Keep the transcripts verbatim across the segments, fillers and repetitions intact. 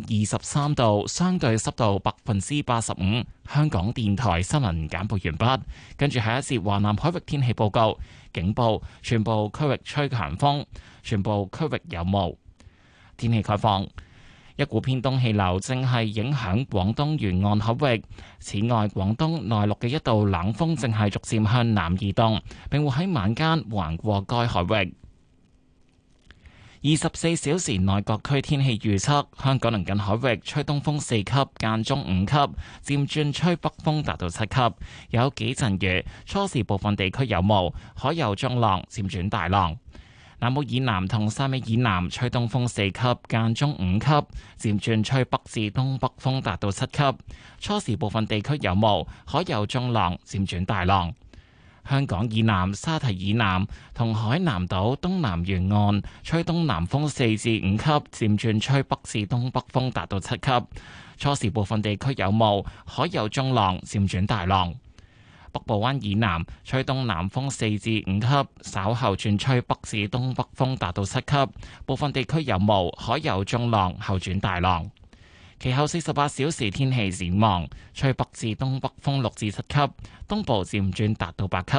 二十三度，相對濕度百分之八十五。香港電台新聞簡報完畢，跟住下一節華南海域天氣報告。警報，全部區域吹強風，全部區域有霧。天氣概況。一股偏東氣流正係影響廣東沿岸海域，此外，廣東內陸嘅一道冷鋒正係逐漸向南移動，並會喺晚間橫過該海域。二十四小時內各區天氣預測：香港鄰近海域吹東風四級，間中五級，漸轉吹北風達到七級，有幾陣雨，初時部分地區有霧，海有中浪，漸轉大浪。南澳以南同汕尾以南吹東風四級，間中五級，漸轉吹北至東北風達到七級。初時部分地區有霧，海有中浪，漸轉大浪。香港以南沙堤以南同海南島東南沿岸吹東南風四至五級，漸轉吹北至東北風達到七級。初時部分地區有霧，海有中浪，漸轉大浪。北部灣以南吹東南風四至五級，稍後轉吹北至東北風達到七級，部分地區有霧，海有中浪，後轉大浪。其後四十八小時天氣展望，吹北至東北風六至七級，東部漸轉達到八級。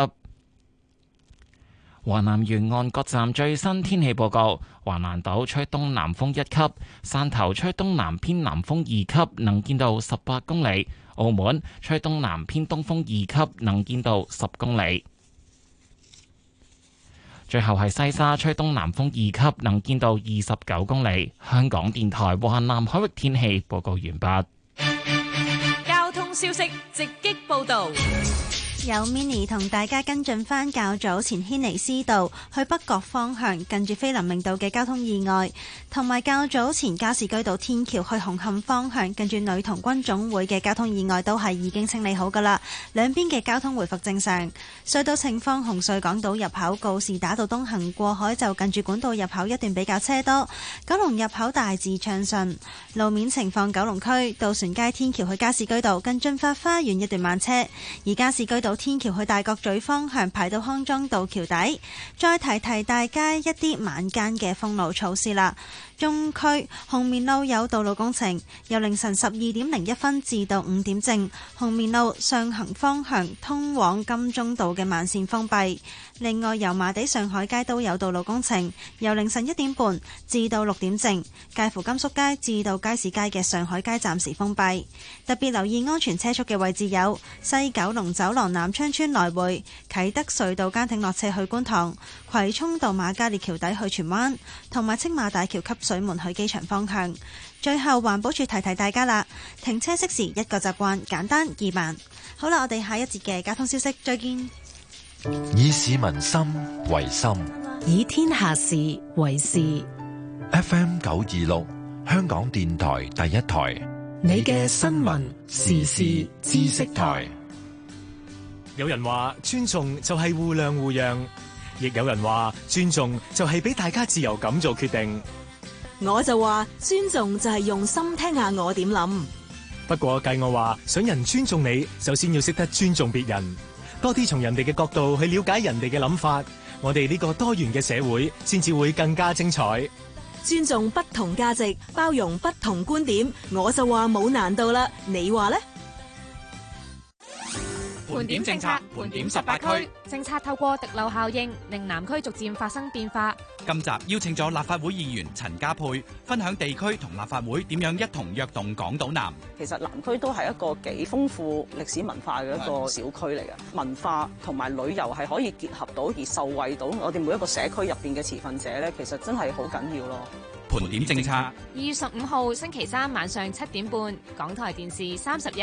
華南沿岸各站最新天氣報告：華南島吹東南風一級，汕頭吹東南偏南風二級，能見度十八公里；澳門吹東南偏東風二級，能見度十公里。最後係西沙吹東南風二級，能見度二十九公里。香港電台華南海域天氣報告完畢。 交通消息直擊報道。 有 mini 同大家跟進返較早前軒尼詩道去北角方向近住菲林明道嘅交通意外，同埋較早前加士居道天橋去紅磡方向近住女童軍總會嘅交通意外都係已經清理好㗎喇，兩邊嘅交通回復正常。隧道情況：紅隧港島入口告士打道東行過海就近住管道入口一段比較車多，九龍入口大致暢順。路面情況：九龍區渡船街天橋去加士居道近駿發花園一段慢車，而加士居道天橋去大角咀方向排到康莊道橋底。再提提大家一啲晚間嘅封路措施啦。中區紅棉路有道路工程，由凌晨十二點零一分至到五點正，紅棉路上行方向通往金鐘道嘅慢線封閉。另外，油麻地上海街都有道路工程，由凌晨一點半至到六點正，介乎甘肅街至到街市街嘅上海街暫時封閉。特別留意安全車速嘅位置有西九龍走廊南昌村來回、啟德隧道堅挺落斜去觀塘、葵涌道馬嘉烈橋底去荃灣，同埋青馬大橋汲水門去機場方向。最後，環保署提提大家啦，停車熄匙一個習慣，簡單易辦。好啦，我哋下一節嘅交通消息再見。 以市民心為心， 以天下事為事。 F M 九二六，香港電台第一台， 你嘅新聞時事知識台。 有人話尊重就係互諒互讓，亦有人話尊重就係俾大家自由咁做決定。 我就話尊重就係用心聽下我點諗。 不過計我話，想人尊重你，首先要識得尊重別人，多啲從人哋嘅角度去了解人哋嘅諗法，我哋呢個多元嘅社會先至會更加精彩。 尊重不同價值，包容不同觀點，我就話冇難度啦。你話呢？ 盤點政策，盤點十八區，政策透過滴漏效應，令南區逐漸發生變化。 今集邀請咗立法會議員陳家珮，分享地區同立法會點樣一同躍動港島南。 其實南區都係一個幾豐富歷史文化嘅一個小區嚟嘅，文化同埋旅遊係可以結合到而受惠到我哋每一個社區入邊嘅持份者咧，其實真係好緊要咯。 盤點政策， 二月十五號星期三晚上七點半，港台電視三十一。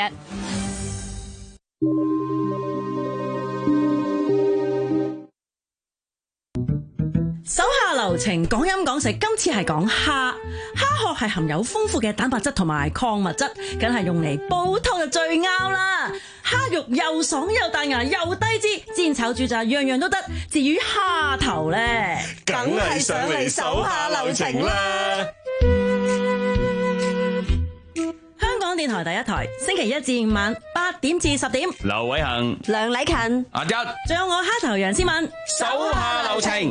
手下留情，講飲講食，今次係講蝦。蝦殼係含有豐富嘅蛋白質同埋礦物質，梗係用嚟煲湯就最啱啦。蝦肉又爽又彈牙又低脂，煎炒煮炸樣樣都得。至於蝦頭呢， 梗係上嚟手下留情啦。 香港電台第一台，星期一至五晚八點至十點， 劉偉恒、 梁禮勤、 阿一， 仲有我蝦頭楊思敏， 手下留情。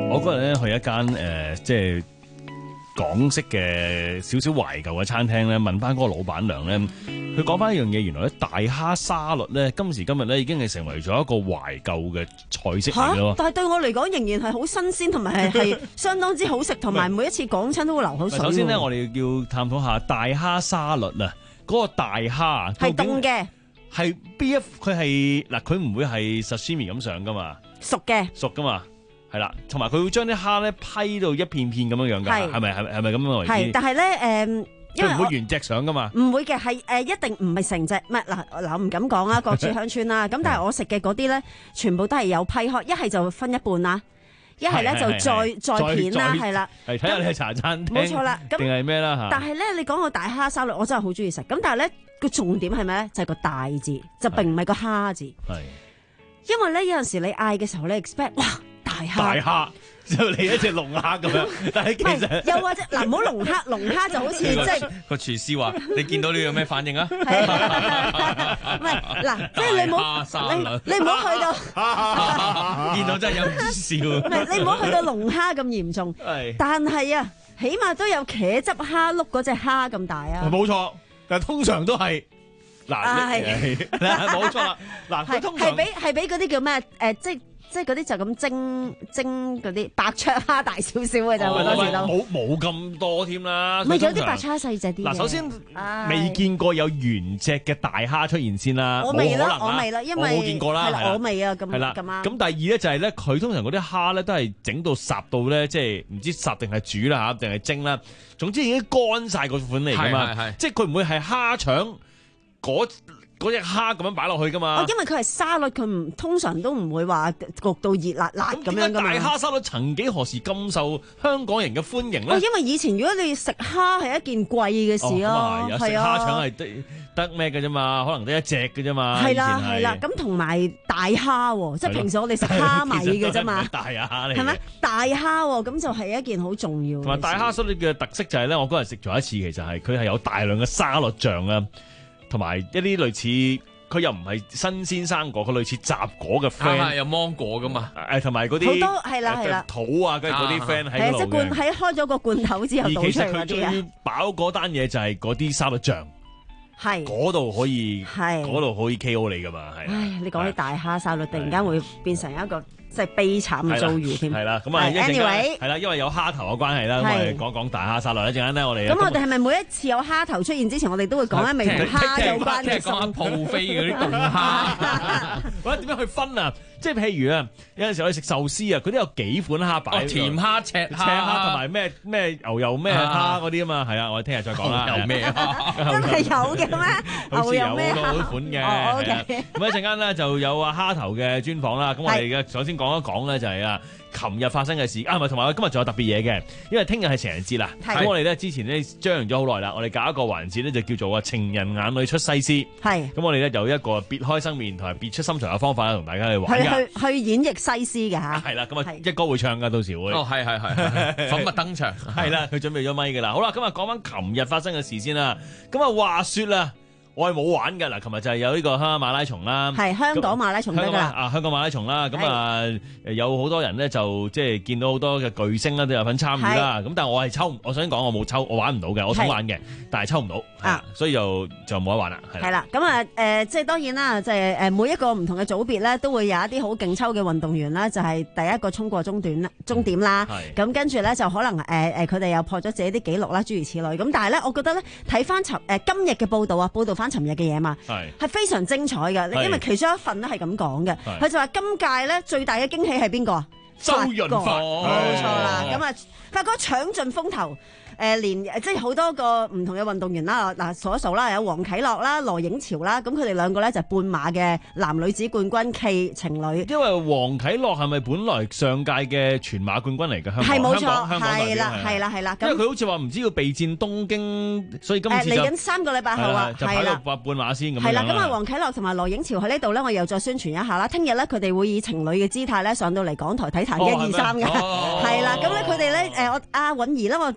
我嗰日咧去一間誒、呃，即係港式嘅少少懷舊嘅餐廳咧，問翻嗰個老闆娘咧，佢講翻一樣嘢，原來咧大蝦沙律咧，今時今日咧已經係成為咗一個懷舊嘅菜式嚟咯。 但係對我嚟講，仍然係好新鮮，同埋係係相當之好食，同埋每一次講親都會流口水。 首先咧，我哋要探討下大蝦沙律啊，嗰、嗰個大蝦係凍嘅， 係邊一？佢係嗱，佢唔會係 sashimi 咁上噶嘛， 熟嘅， 熟噶嘛。係啦，同埋佢會將啲蝦咧批到一片片咁樣樣噶，係咪係係咪咁樣為之？ 係，但係咧誒，因為佢唔會原隻上噶嘛， 唔會嘅，係誒、呃、一定唔係成隻，唔係嗱嗱我唔敢講啊，各處鄉村啦。咁但係我食嘅嗰啲咧，全部都係有批開，一係就分一半啦，一係咧就再再片啦，係啦。係睇下你係茶餐廳，冇錯啦，定係咩啦嚇？但係咧，你講個大蝦沙律，我真係好中意食。咁但係咧個重點係咩咧？就係、是、個大字，就並唔係個蝦字。係，因為咧有陣時你嗌嘅時候，你 expect 哇。大蝦，大蝦就嚟一隻龍蝦咁樣，但係其實又或者嗱，唔好龍蝦，龍蝦就好似即係個廚師話：你見到呢個咩反應啊？ 唔係嗱，即係你唔好你你唔好去到見到真係有啲笑。 唔係你唔好去到龍蝦咁嚴重，但係啊，起碼都有茄汁蝦碌嗰隻蝦咁大啊！ 冇錯，但係通常都係嗱，係冇錯啦。嗱，佢通常係俾係俾嗰啲叫咩？誒，即係。即係嗰啲就咁蒸蒸嗰啲白灼蝦大少少嘅就好多時都冇冇咁多添啦。 唔係有啲白灼蝦細隻啲。嗱， 首先未見過有原隻嘅大蝦出現先啦。 我未啦，我未啦，因為我冇見過啦。 係啦，我未啊，咁咁啱。 咁第二咧就係咧，佢通常嗰啲蝦咧都係整到烚到咧，即係唔知烚定係煮啦嚇，定係蒸啦。總之已經乾晒個款嚟㗎嘛。即係佢唔會係蝦腸嗰。嗰隻蝦咁樣擺落去噶嘛？ 哦，因為佢係沙律，佢唔通常都唔會話焗到熱辣辣咁樣噶嘛。 大蝦沙律曾幾何時咁受香港人嘅歡迎咧？ 哦，因為以前如果你食蝦係一件貴嘅事咯， 係啊，食蝦腸係得得咩嘅啫嘛？可能得一隻嘅啫嘛。 係啦係啦，咁同埋大蝦，即係平時我哋食蝦米嘅啫嘛。 大蝦嚟， 係咪？大蝦咁就係一件好重要。 同埋大蝦沙律嘅特色就係咧，我嗰日食咗一次，其實係佢係有大量嘅沙律醬啊。同埋一啲類似，佢又唔係新鮮生果，佢類似雜果嘅 friend， 啊有芒果噶嘛， 誒同埋嗰啲好多係啦係啦， 土啊跟住嗰啲 friend 喺度嘅， 即係罐喺開咗個罐頭之後倒出嚟嗰啲啊。而其實佢最飽嗰單嘢就係嗰啲沙律醬，係嗰度可以，係嗰度可以 K O 你噶嘛，係。 唉，你講起大蝦沙律，突然間會變成一個。即係悲慘嘅遭遇添， 係啦，咁啊一陣間係啦，因為有蝦頭嘅關係啦，咁我哋講講大蝦沙律。一陣間咧，我哋咁我哋係咪每一次有蝦頭出現之前，我哋都會講一味同蝦有關嘅？ 講下鋪飛嗰啲凍蝦， 或者點樣去分啊？即係譬如啊，有陣時我哋食壽司啊，佢都有幾款蝦擺， 甜蝦、赤蝦、 赤蝦同埋咩咩牛油咩蝦嗰啲啊嘛，係啊，我哋聽日再講啦。 牛油咩蝦？ 真係有嘅咩？ 好似有好多款嘅。咁一陣間咧就有啊蝦頭嘅專訪啦。咁我哋嘅首先講一講咧就係啊，琴日發生嘅事啊，唔係同埋今日仲有特別嘢嘅，因為聽日係情人節啦。咁我哋咧之前咧張揚咗好耐啦，我哋搞一個環節咧就叫做啊情人眼裏出西施。係。咁我哋咧有一個別開生面同埋別出心裁嘅方法啦，同大家去玩。 去去演繹西施嘅嚇。 係啦，咁啊一哥會唱噶，到時會。 哦，係係係，粉墨登場。 係啦，佢準備咗咪噶啦。好啦，今日講翻琴日發生嘅事先啦。咁啊話説啦。我係冇玩㗎嗱，琴日就係有呢個香港馬拉松啦， 係香港馬拉松得㗎啊，香港馬拉松啦，咁啊有好多人咧就即係見到好多嘅巨星啦都有份參與啦，咁但係我係抽，我想講我冇抽，我玩唔到嘅，我想玩嘅，但係抽唔到啊，所以就就冇得玩啦。 係啦，咁啊誒，即係當然啦，即係誒每一個唔同嘅組別咧，都會有一啲好勁抽嘅運動員啦，就係第一個衝過終點啦，終點啦，咁跟住咧就可能誒誒佢哋又破咗自己啲紀錄啦，諸如此類。咁但係咧，我覺得咧睇翻尋誒今日嘅報導啊，報導翻尋日嘅嘢嘛，係係非常精彩嘅，因為其中一份咧係咁講嘅，佢就話今屆咧最大嘅驚喜係邊個啊？ 周潤發， 冇錯啦，咁啊發哥搶盡風頭。誒、呃、連即係好多個唔同嘅運動員啦，嗱數一數啦，有黃啟樂啦、羅影潮啦，咁佢哋兩個咧就係半馬嘅男女子冠軍暨情侶。因為黃啟樂係咪本來上屆嘅全馬冠軍嚟嘅？香港係冇錯， 香港係啦係啦係啦。 因為佢好似話唔知要備戰東京，所以今次嚟緊、呃、三個禮拜後啊， 就跑到半馬先咁樣。 係啦，咁啊黃啟樂同埋羅影潮喺呢度咧，我又再宣傳一下啦。聽日咧佢哋會以情侶嘅姿態咧上到嚟港台體壇一二三嘅，係啦。咁咧佢哋咧誒我阿允兒咧我就同允兒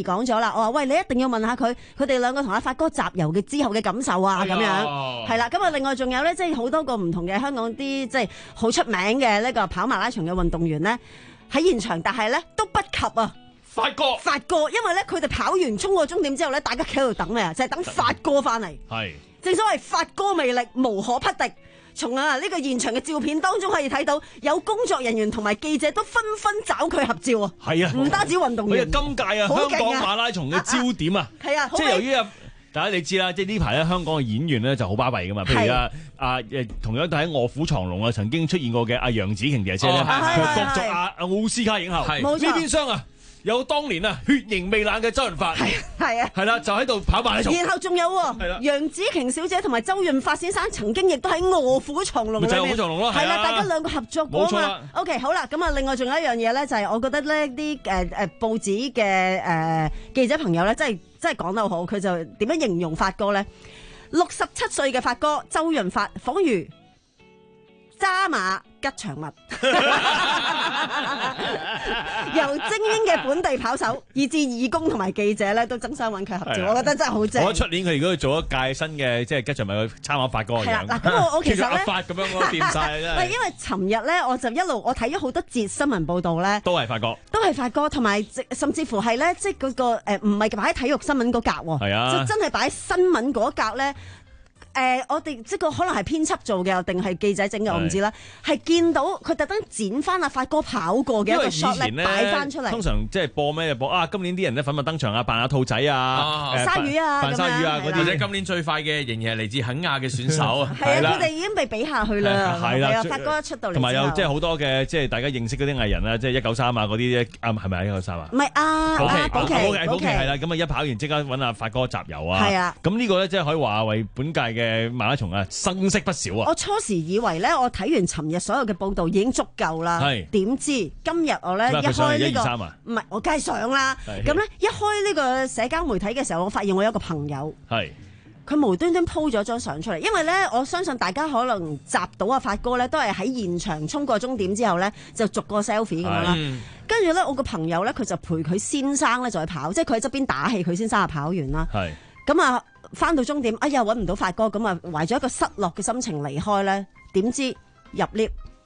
Minnie 講咗啦，我話喂，你一定要問下佢，佢哋兩個同阿發哥集郵嘅之後嘅感受啊，咁樣係啦。咁啊，另外仲有咧，即係好多個唔同嘅香港啲即係好出名嘅呢個跑馬拉松嘅運動員咧喺現場，但係咧都不及啊發哥， 發哥，因為咧佢哋跑完衝過終點之後咧，大家企喺度等啊，就係、是、等發哥翻嚟。係正所謂發哥魅力無可匹敵。從啊呢個現場嘅照片當中可以睇到，有工作人員同埋記者都紛紛找佢合照啊！係啊，唔單止運動員， 佢係今屆啊香港馬拉松嘅焦點啊！係啊，即係由於啊，大家你知啦，即係呢排咧香港嘅演員咧就好巴閉噶嘛，譬如啊啊誒，同樣都喺臥虎藏龍啊曾經出現過嘅阿楊紫瓊姐姐咧，佢角逐阿奧斯卡影后，呢邊廂啊。有當年啊血型未冷嘅周潤發，係係啊，係啦，就喺度跑馬拉松。然後仲有楊紫瓊小姐同埋周潤發先生曾經亦都喺臥虎藏龍裏面，就係臥虎藏龍咯，係啦，大家兩個合作過啊嘛。OK， 好啦，咁啊，另外仲有一樣嘢咧，就係我覺得咧啲誒誒報紙嘅誒記者朋友咧，真係真係講得好，佢就點樣形容發哥咧？六十七歲嘅發哥周潤發，仿如渣馬吉祥物，由精英嘅本地跑手，以至義工同埋記者咧，都爭相揾佢合照，我覺得真係好正。我覺得出年佢如果做一屆新嘅即係吉祥物，去參考發哥嘅樣。嗱，咁我我其實咧，發咁樣我掂晒真係。因為尋日咧，我就一路我睇咗好多節新聞報道咧，都係發哥，都係發哥，同埋甚至乎係咧，即係嗰個誒唔係擺喺體育新聞嗰格喎，係啊，就真係擺喺新聞嗰格咧。誒、呃，我哋即係個可能係編輯做嘅，定係記者整嘅，我唔知啦。係見到佢特登剪翻阿發哥跑過嘅一個 shot 咧，擺翻出嚟。通常即係播咩就播啊！今年啲人咧粉墨登場啊，扮下兔仔啊，鯊魚啊，扮鯊魚啊嗰啲。或者今年最快嘅仍然係嚟自肯亞嘅選手。係啊，佢哋已經被比下去啦。係啦，發哥一出到嚟，同埋有即係好多嘅即係大家認識嗰啲藝人啦，即係一九三啊嗰啲咧，啱係咪一九三啊？唔係啊，保期保期保期係啦。咁啊一跑完即刻揾阿發哥集郵啊。係啊。咁呢個咧即係可以話為本屆嘅嘅馬拉松啊，生色不少啊！我初時以為咧，我睇完尋日所有嘅報道已經足夠啦。係點知今日我咧一開呢個唔係我梗係上啦。咁咧一開呢個社交媒體嘅時候，我發現我有一個朋友係佢無端端 po 咗張相出嚟，因為咧我相信大家可能集到阿發哥咧，都係喺現場衝過終點之後咧，就逐個 selfie 咁樣啦。跟住咧，我個朋友咧佢就陪佢先生咧再跑，即係佢喺側邊打氣，佢先生啊跑完啦。係咁啊！翻到終點，哎呀揾唔到發哥，咁啊懷咗一個失落嘅心情離開咧，點知入 lift，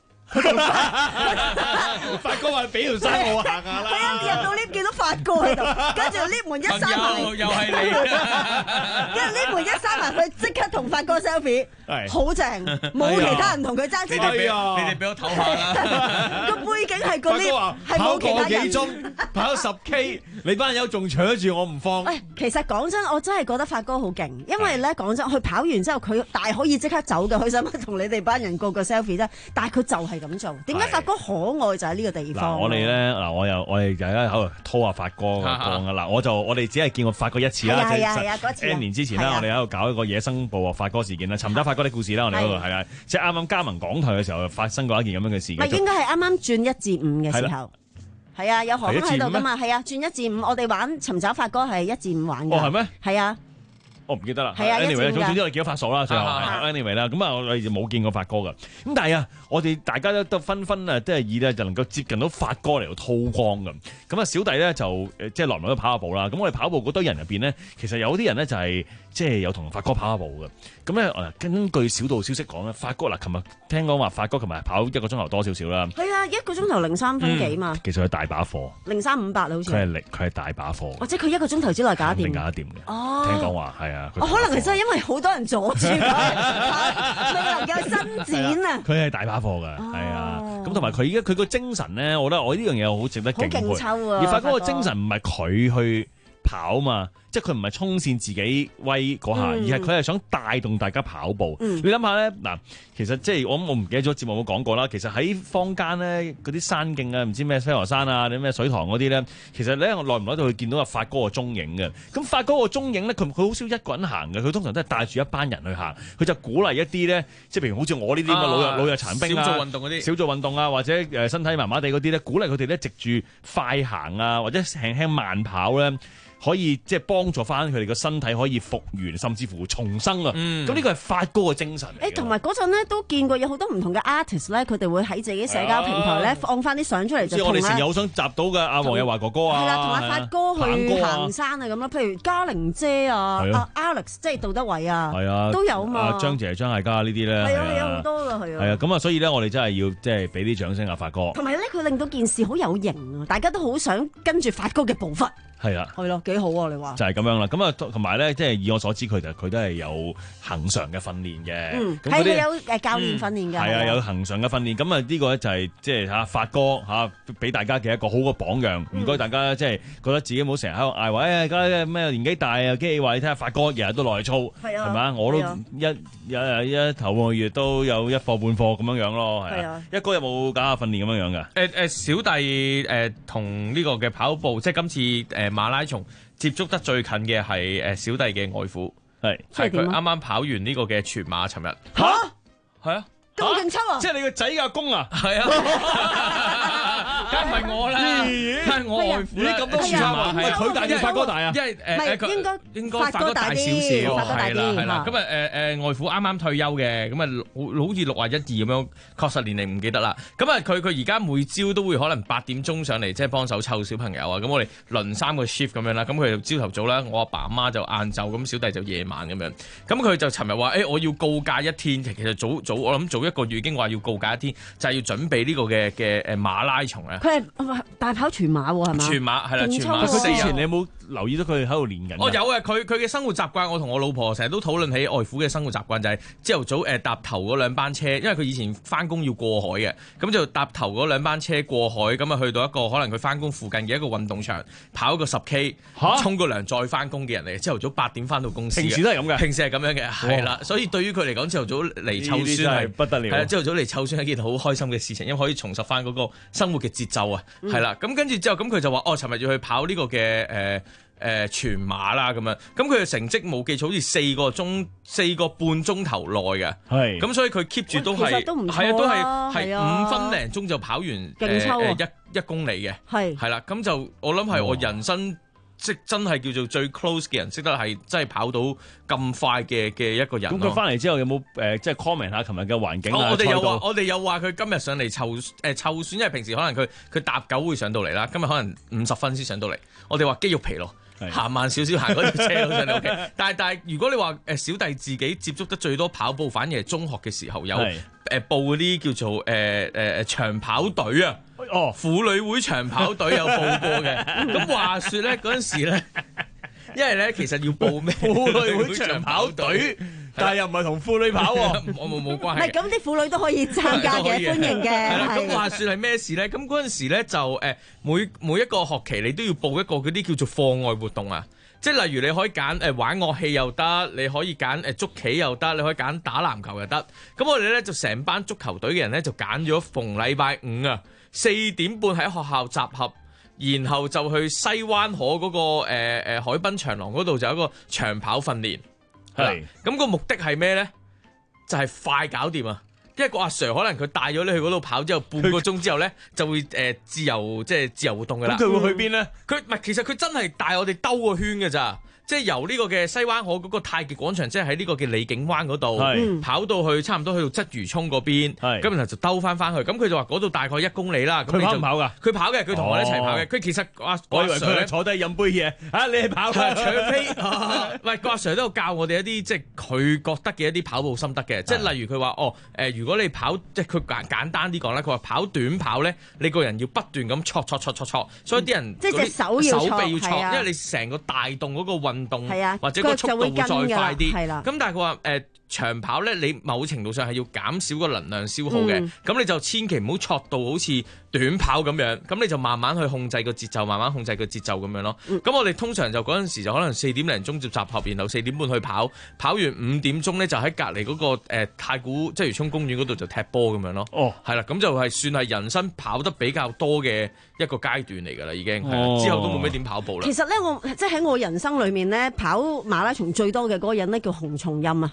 發哥話俾條山我行下啦。係啊，入到 lift 見到發哥喺度，跟住 lift 門一閂埋，又係你，跟住 lift 門一閂埋，佢即刻同發哥 selfie， 好正，冇其他人同佢爭。你哋俾你哋俾我唞下啦。個背景係個 lift，係冇其他人。跑個幾鐘，跑十 K， 你班友仲搶住我唔放。誒，其實講真，我真係覺得發哥好勁，因為咧講真，佢跑完之後佢大可以即刻走嘅，佢使乜同你哋班人個個 selfie 啫？但係佢就係咁做。點解發哥可愛就喺呢個地方？我哋咧嗱，我又我哋而家喺度拖下發哥個講噶啦，我就我哋只係見過發哥一次啦，即係 N 年之前啦，我哋喺度搞一個野生捕獲發哥事件啦，尋找發哥的故事啦，我哋嗰度係啊，即係啱啱加盟港台嘅時候發生過一件咁樣嘅事件。唔係應該係啱啱轉一至五嘅時候。係啊，有何生喺度噶嘛？係啊，轉一至五，我哋玩尋找發哥係一至五玩嘅。哦，係咩？係啊。我唔記得啦。係啊， anyway，總之我哋見到發嫂啦，最後係 anyway 啦。咁啊，我哋就冇見過發哥噶。咁但係啊，我哋大家都都紛紛啊，都係以咧就能夠接近到發哥嚟到叨光咁。咁啊，小弟咧就誒即係來來都跑下步啦。咁我哋跑步嗰堆人入邊咧，其實有啲人咧就係即係有同發哥跑下步嘅。咁咧誒，根據小道消息講咧，發哥嗱，琴日聽講話發哥琴日跑一個鐘頭多少少啦。係啊，一個鐘頭零三分幾嘛。其實佢大把貨。零三五八好似。佢係力，佢係大把貨。或者佢一個鐘頭之內搞掂。定搞得掂嘅。哦。聽講話係啊。哦，可能係真係因為好多人阻住佢，未能夠伸展啊！佢係大把貨㗎，係啊。咁同埋佢而家佢個精神咧，我覺得我呢樣嘢好值得敬佩。好勁抽啊！而發哥個精神唔係佢去跑嘛，即係佢唔係衝線自己威嗰下，嗯、而係佢係想帶動大家跑步。嗯、你諗下咧，嗱，其實即係我我唔記得咗節目有冇講過啦。其實喺坊間咧嗰啲山徑啊，唔知咩飛鵝山啊，啲咩水塘嗰啲咧，其實咧我耐唔耐都會見到阿發哥個蹤影嘅。咁發哥個蹤影咧，佢佢好少一個人行嘅，佢通常都係帶住一班人去行。佢就鼓勵一啲咧，即係譬如好似我呢啲咁嘅老弱、啊、老弱殘兵啊，少做運動嗰啲，少做運動啊，或者誒身體麻麻地嗰啲咧，鼓勵佢哋咧藉住快行啊，或者輕輕慢跑咧。 可以即係幫助翻佢哋個身體可以復原，甚至乎重生啊！咁呢、嗯、個係發哥嘅精神。 誒，同埋嗰陣咧都見過有好多唔同嘅 artist 咧，佢哋會喺自己社交平台咧放翻啲相出嚟，就同我哋成日好想集到嘅阿黃日華哥哥啊， 係啦，同阿發哥去行山啊咁啦，譬如嘉玲姐啊、阿 Alex 即係杜德偉啊，係啊，都有嘛。阿張姐、張艾嘉呢啲咧，係啊，係啊，好多噶，係啊。係啊， 咁啊，所以咧，我哋真係要即係俾啲掌聲阿發哥。 同埋咧，佢令到件事好有型啊！大家都好想跟住發哥嘅步伐。 係啦， 係咯，幾好啊！你話就係咁樣啦。咁啊，同埋咧，即係以我所知，佢就佢都係有恆常嘅訓練嘅。 嗯，係佢有誒教練訓練㗎。係啊， 有恆常嘅訓練。咁啊，呢個咧就係即係嚇發哥嚇俾大家嘅一個好嘅榜樣。唔該大家即係覺得自己冇成日喺度嗌話，誒而家咩年紀大啊，機器話你睇下發哥日日都落嚟操，係啊，係咪？我都一一一頭個月都有一課半課咁樣樣咯，係啊。一哥有冇搞下訓練咁樣樣㗎？ 誒誒，小弟誒同呢個嘅跑步，即係今次誒馬拉松接觸得最近嘅係誒小弟嘅外父，係係佢啱啱跑完呢個嘅全馬，尋日嚇係啊， 咁勁抽啊！ 即係你個仔嘅阿公啊， 係啊。梗係唔係我啦，梗係我外父啦。咁多全馬係佢大定發哥大啊？ 因為誒誒， 應該應該發哥大少少，係啦係啦。咁啊誒誒外父啱啱退休嘅，咁啊好似六啊一二咁樣，確實年齡唔記得啦。咁啊佢佢而家每朝都會可能八點鐘上嚟，即係幫手湊小朋友啊。咁我哋輪三個 shift 咁樣啦。咁佢就朝頭早啦，我阿爸阿媽就晏晝，咁小弟就夜晚咁樣。咁佢就尋日話誒，我要告假一天。其實早早我諗早一個月已經話要告假一天，就係要準備呢個嘅嘅誒馬拉松啊。 佢係大跑全馬喎，係嘛？ 全馬係啦，全馬佢之前你有冇留意到佢喺度練緊？ 哦，有啊！佢佢嘅生活習慣，我同我老婆成日都討論起外父嘅生活習慣，就係朝頭早誒搭頭嗰兩班車，因為佢以前翻工要過海嘅，咁就搭頭嗰兩班車過海，咁啊去到一個可能佢翻工附近嘅一個運動場跑一個十 K， 沖個涼再翻工嘅人嚟，朝頭早八點翻到公司。 平時都係咁嘅， 平時係咁樣嘅，係啦。所以對於佢嚟講，朝頭早嚟湊孫係不得了。 係啊，朝頭早嚟湊孫係一件好開心嘅事情，因為可以重拾翻嗰個生活嘅節奏啊。係啦，咁跟住之後，咁佢就話：哦，尋日要去跑呢個嘅誒誒全馬啦，咁樣。咁佢嘅成績冇記錯，好似四個鐘、四個半鐘頭內嘅。係。咁所以佢 keep 住都係，係啊，都係係五分零鐘就跑完誒誒一一公里嘅。係。係啦，咁就我諗係我人生即真係叫做最 close 嘅人，識得係真係跑到咁快嘅嘅一個人。 咁佢翻嚟之後有冇誒即係 comment 下琴日嘅環境啊？ 我哋有話，我哋有話佢今日上嚟湊誒湊選，因為平時可能佢佢搭九會上到嚟啦，今日可能五十分先上到嚟。我哋話肌肉疲勞，行慢少少行嗰條車路上嚟 OK。但係但係如果你話誒小弟自己接觸得最多跑步，反而係中學嘅時候有誒報嗰啲叫做誒誒誒長跑隊啊。哦，婦女會長跑隊有報過嘅。咁話說咧嗰陣時咧，因為咧其實要報咩婦女會長跑隊，但係又唔係同婦女跑喎， 我冇冇關係。 唔係咁啲婦女都可以參加嘅，歡迎嘅。 咁話說係咩事咧？咁嗰陣時咧就誒每每一個學期你都要報一個嗰啲叫做課外活動啊。即係例如你可以揀誒玩樂器又得，你可以揀誒捉棋又得，你可以揀打籃球又得。咁我哋咧就成班足球隊嘅人咧就揀咗逢禮拜五啊四點半喺學校集合，然後就去西灣河嗰、那個誒誒、呃、海濱長廊嗰度就有一個長跑訓練。係咁是個目的係咩咧？就係、是、快搞掂啊！因為個阿 Sir 可能佢帶咗你去嗰度跑之後半個鐘之後咧，就會誒、呃、自由即係自由活動噶啦。 咁佢會去邊咧？ 佢唔係，其實佢真係帶我哋兜個圈嘅咋。即係由呢個嘅西灣河嗰個太極廣場，即係喺呢個嘅李景灣嗰度，是跑到去差唔多去到鰂魚涌嗰邊，咁是然後就兜翻翻去。咁佢就話嗰度大概一公里啦。 佢跑唔跑㗎？ 佢跑嘅，佢同我哋一齊跑嘅。佢、哦、其實阿我以為佢係坐低飲杯嘢，啊你係跑嘅， 除非唔係個阿 Sir 都有教我哋一啲即係佢覺得嘅一啲跑步心得嘅。即係是例如佢話哦誒、呃，如果你跑即係佢簡簡單啲講啦，佢話跑短跑咧，你個人要不斷咁挫挫挫挫挫，所以啲人即係隻手要手臂要挫， 啊、 因為你成個大動嗰個運動或者啊。 個速度會再快啲， 係啦。 咁但係佢話誒長跑咧，你某程度上係要減少個能量消耗嘅，咁、嗯、你就千祈唔好挫到好似短跑咁樣，咁你就慢慢去控制個節奏，慢慢控制個節奏咁樣咯。咁、嗯、我哋通常就嗰陣時就可能四點零鐘就集合，然後四點半去跑，跑完五點鐘咧就喺隔離嗰個、呃、太古即係鰂魚涌公園嗰度就踢波咁樣咯。哦，係啦，咁就係算係人生跑得比較多嘅一個階段嚟㗎啦，已經係、哦、之後都冇咩點跑步啦。 其實咧，我即係喺我人生裏面咧跑馬拉松最多嘅嗰個人咧叫洪松蔭啊，喺我身邊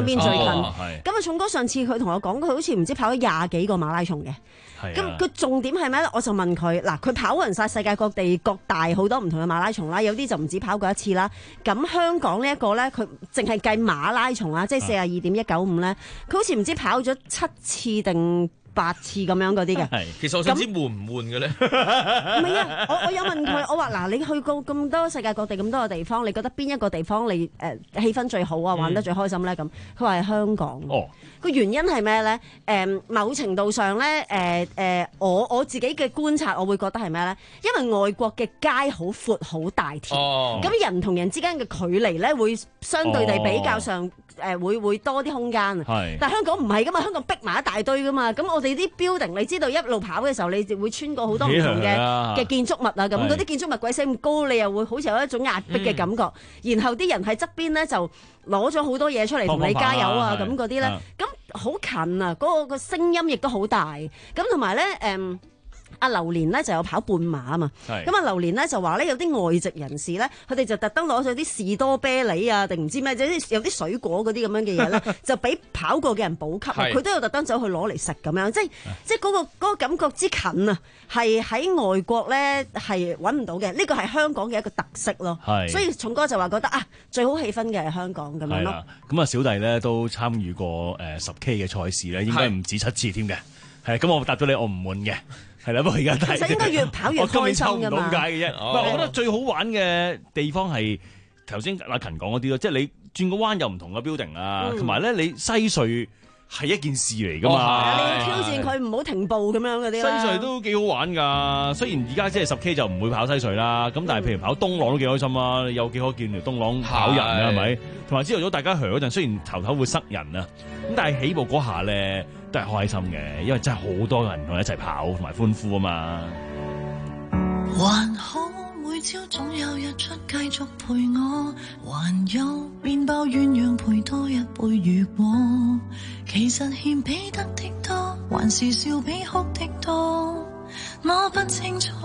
邊最近。咁啊， 重哥上次佢同我講，佢好似唔知跑咗廿幾個馬拉松嘅。咁佢重點係咩咧？我就問佢嗱，佢跑勻晒世界各地各大好多唔同嘅馬拉松啦，有啲就唔止跑過一次啦。咁香港呢一個咧，佢淨係計馬拉松啊，即係四十二點一九五咧，佢好似唔知跑咗七次定八次咁樣嗰啲嘅。 其實我想知悶唔悶嘅咧？ 唔係啊，我我有問佢，我話嗱，你去過咁多世界各地咁多個地方，你覺得邊一個地方你誒、呃、氣氛最好啊，玩得最開心咧？咁佢話係香港。哦，個原因係咩咧？誒、呃，某程度上咧，誒、呃、誒、呃，我我自己嘅觀察，我會覺得係咩咧？因為外國嘅街好闊好大條，咁、哦、人同人之間嘅距離咧，會相對地比較上誒、呃、會會多啲空間。但係香港唔係噶嘛，香港逼埋一大堆噶嘛，咁我哋啲 building， 你知道一路跑嘅時候，你就會穿過好多唔同嘅嘅建築物啊，咁嗰啲建築物鬼死咁高，你又會好似有一種壓迫嘅感覺。嗯、然後啲人喺側邊咧就攞咗好多嘢出嚟同你加油啊，咁嗰啲咧，咁好近啊，嗰、嗰個個聲音亦都好大。咁同埋咧，誒。嗯阿榴蓮咧就有跑半馬啊嘛，咁啊榴蓮咧就話咧有啲外籍人士咧，佢哋就特登攞咗啲士多啤梨啊，定唔知咩，有啲有啲水果嗰啲咁樣嘅嘢咧，就俾跑過嘅人補給，佢都有特登走去攞嚟食咁樣，即係即係嗰個嗰個感覺之近啊，係喺外國咧係揾唔到嘅，呢個係香港嘅一個特色咯。所以重哥就話覺得啊，最好氣氛嘅係香港咁樣咯。 咁啊小弟咧都參與過誒十 K 嘅賽事咧，應該唔止七次添嘅。係咁我答咗你，我唔悶嘅。係啦，不過而家其實應該越跑越開心㗎嘛。我今年抽唔到界嘅啫。 我覺得最好玩嘅地方係頭先阿勤講嗰啲咯，即係你轉個彎有唔同嘅 building 啊，同埋咧你西隧係一件事嚟㗎嘛。 你要挑戰佢唔好停步咁樣嗰啲。西隧都幾好玩㗎，雖然而家即係十 K 就唔會跑西隧啦，咁但係譬如跑東朗都幾開心啊，有幾可見條東朗跑人啊，係咪？同埋朝頭早大家響嗰陣，雖然頭頭會塞人啊，咁但係起步嗰下咧，都係開心嘅，因為真係好多人同佢一齊跑同埋歡呼啊嘛。 還好每朝總有日出繼續陪我，還有麵包鴛鴦配多一杯月光。其實欠彼得的多，還是笑比哭的多，我不清楚。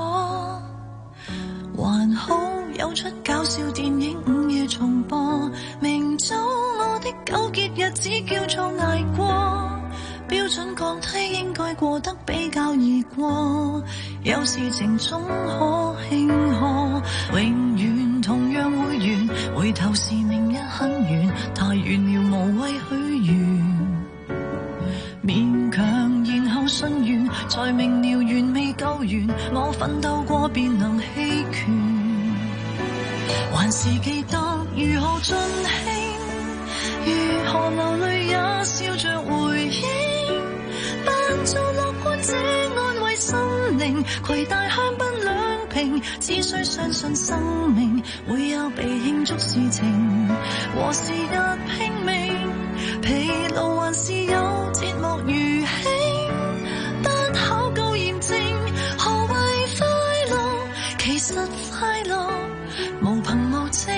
還好有出搞笑電影午夜重播，明早我的糾結日子叫做捱過。標準降低應該過得比較易過，有事情總可慶賀，永遠同樣會完，回頭是明日很遠，太遠了無謂許願，勉強然後信願，才明了緣未夠完，我奮鬥過便能棄權，還是記得如何盡興，如何流淚也笑着回憶，扮做樂觀者安慰心靈，攜帶香檳兩瓶，只需相信生命會有被慶祝事情，和時日拼命，疲勞還是有節目如輕，不考究驗證何謂快樂，其實快樂無憑無證，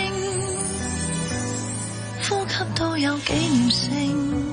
呼吸都有紀念性。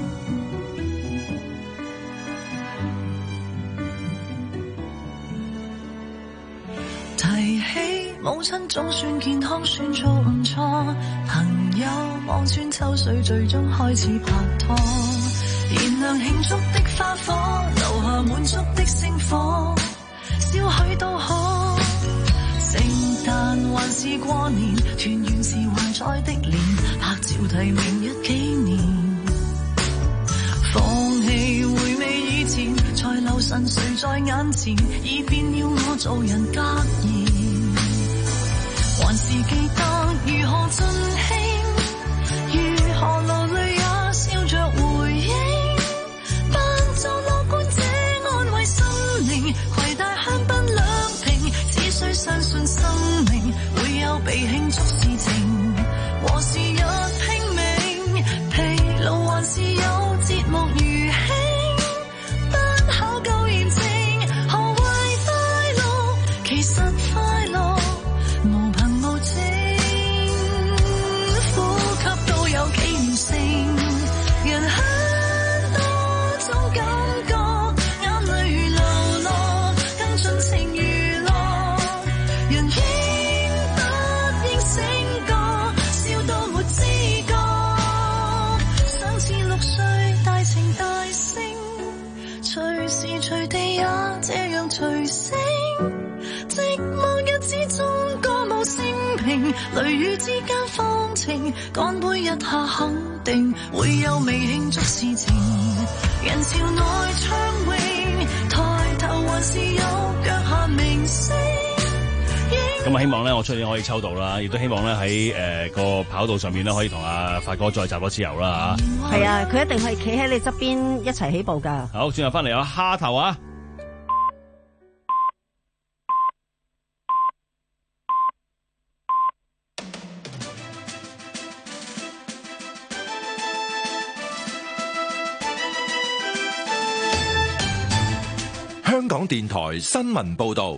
提起母親總算健康，算做唔錯，朋友望穿秋水，最終開始拍拖，燃亮慶祝的花火，留下滿足的星火，燒許都可。聖誕還是過年，團圓時還在的年，拍照提明日紀念，放棄回味以前，才留神誰在眼前，已變了我做人格言，還是記得如何盡興，如何流淚也笑着回應，扮做樂觀者安慰心靈，攜帶香檳兩瓶，只需相信生命會有被慶祝事情，和時日拼命，疲勞還是有節目如輕，不考究驗證何謂快樂，其實快樂無憑無證，呼吸都有紀念性，人很多種感覺，眼淚流落更盡情娛樂，人應不應醒覺，笑到沒知覺，想似寂寞日子中歌舞升平，雷雨之間放晴，乾杯一下肯定會有未慶祝事情。人潮內暢泳，抬頭還是有腳下明星。 咁啊，希望咧我出年可以抽到啦，亦都希望咧喺誒個跑道上面咧可以同阿發哥再集多次郵啦嚇。 係啊，佢一定係企喺你側邊一齊起步㗎。 好，轉頭翻嚟有蝦頭啊！ 香港電台新聞報導。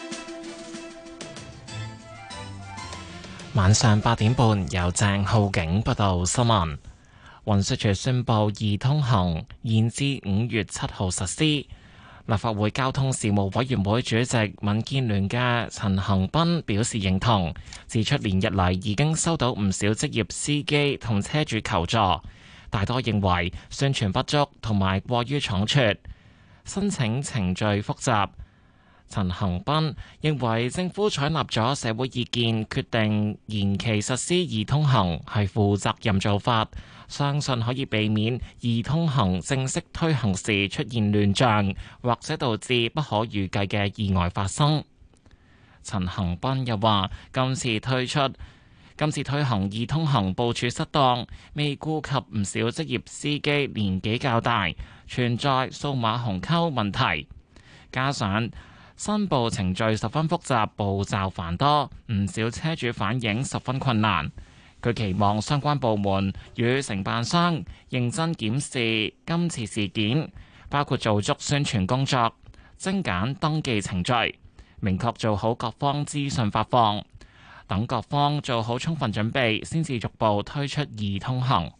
晚上八點半，由鄭浩景報道新聞。運輸署宣布易通行延至五月七號實施。立法會交通事務委員會主席民建聯嘅陳恒鑌表示認同，指出連日嚟已經收到唔少職業司機同車主求助，大多認為宣傳不足同埋過於倉促，申請程序複雜。陳恒鑌認為政府採納咗社會意見，決定延期實施易通行係負責任做法，相信可以避免易通行正式推行時出現亂象，或者導致不可預計嘅意外發生。陳恒鑌又話：今次推出今次推行易通行部署失當，未顧及唔少職業司機年紀較大，存在數碼鴻溝問題，加上申報程序十分複雜，步驟繁多，唔少車主反映十分困難。佢期望相關部門與承辦商認真檢視今次事件，包括做足宣傳工作、精簡登記程序、明確做好各方資訊發放，等各方做好充分準備，先至逐步推出易通行。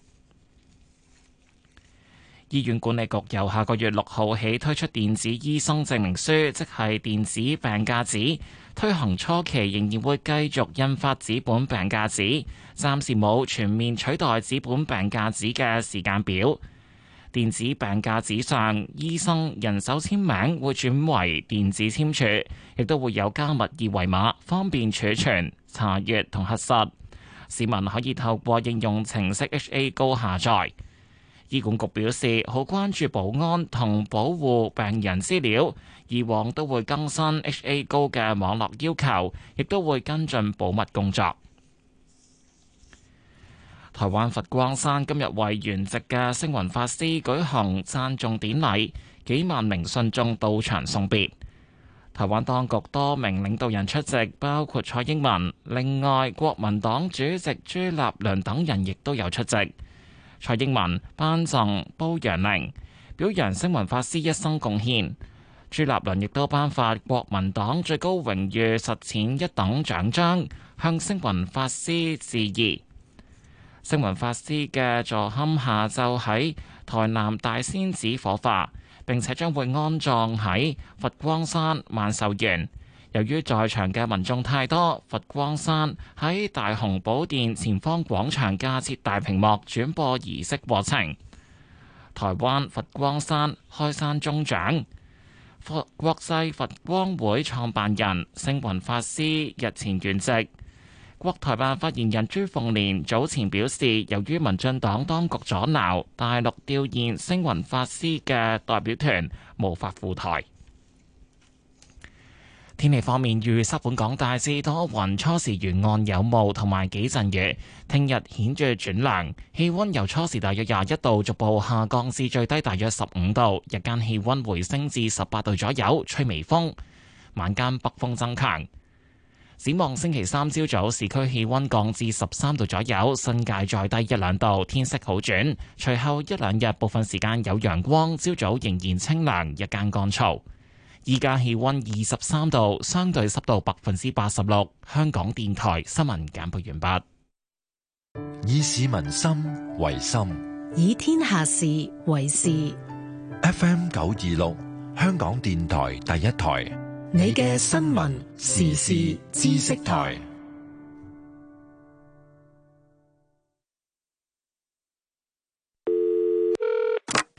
醫院管理局由下個月六號起推出電子醫生證明書，即係電子病假紙。推行初期仍然會繼續印發紙本病假紙，暫時冇全面取代紙本病假紙嘅時間表。電子病假紙上，醫生人手簽名會轉為電子簽署，亦都會有加密二維碼，方便儲存、查閱同核實。市民可以透過應用程式 H A 高下載。醫管局表示，好關注保安同保護病人資料，以往都會更新 H A 高嘅網絡要求，亦都會跟進保密工作。台灣佛光山今日為圓寂嘅星雲法師舉行讚頌典禮，幾萬名信眾到場送別。台灣當局多名領導人出席，包括蔡英文，另外國民黨主席朱立倫等人亦都有出席。蔡英文頒贈褒揚鈴，表揚星雲法師一生貢獻。朱立倫亦都頒發國民黨最高榮譽實踐一等獎章，向星雲法師致意。星雲法師嘅座龕下晝喺台南大仙寺火化，並且將會安葬喺佛光山萬壽園。由於在場嘅民眾太多，佛光山喺大雄寶殿前方廣場架設大屏幕轉播儀式過程。台灣佛光山開山宗長、佛國際佛光會創辦人星雲法師日前圓寂。國台辦發言人朱鳳蓮早前表示，由於民進黨當局阻撓，大陸弔唁星雲法師嘅代表團無法赴台。天氣方面，預測本港大致多雲，初時沿岸有霧同埋幾陣雨。聽日顯著轉涼，氣溫由初時大約廿一度逐步下降至最低大約十五度，日間氣溫回升至十八度左右，吹微風，晚間北風增強。展望星期三朝早，市區氣溫降至十三度左右，新界再低一兩度，天色好轉。隨後一兩日部分時間有陽光，朝早仍然清涼，日間乾燥。依家氣溫二十三度，相對濕度百分之八十六。香港電台新聞簡報完畢。 以市民心為心， 以天下事為事。 F M 九二六，香港電台第一台， 你嘅新聞時事知識台。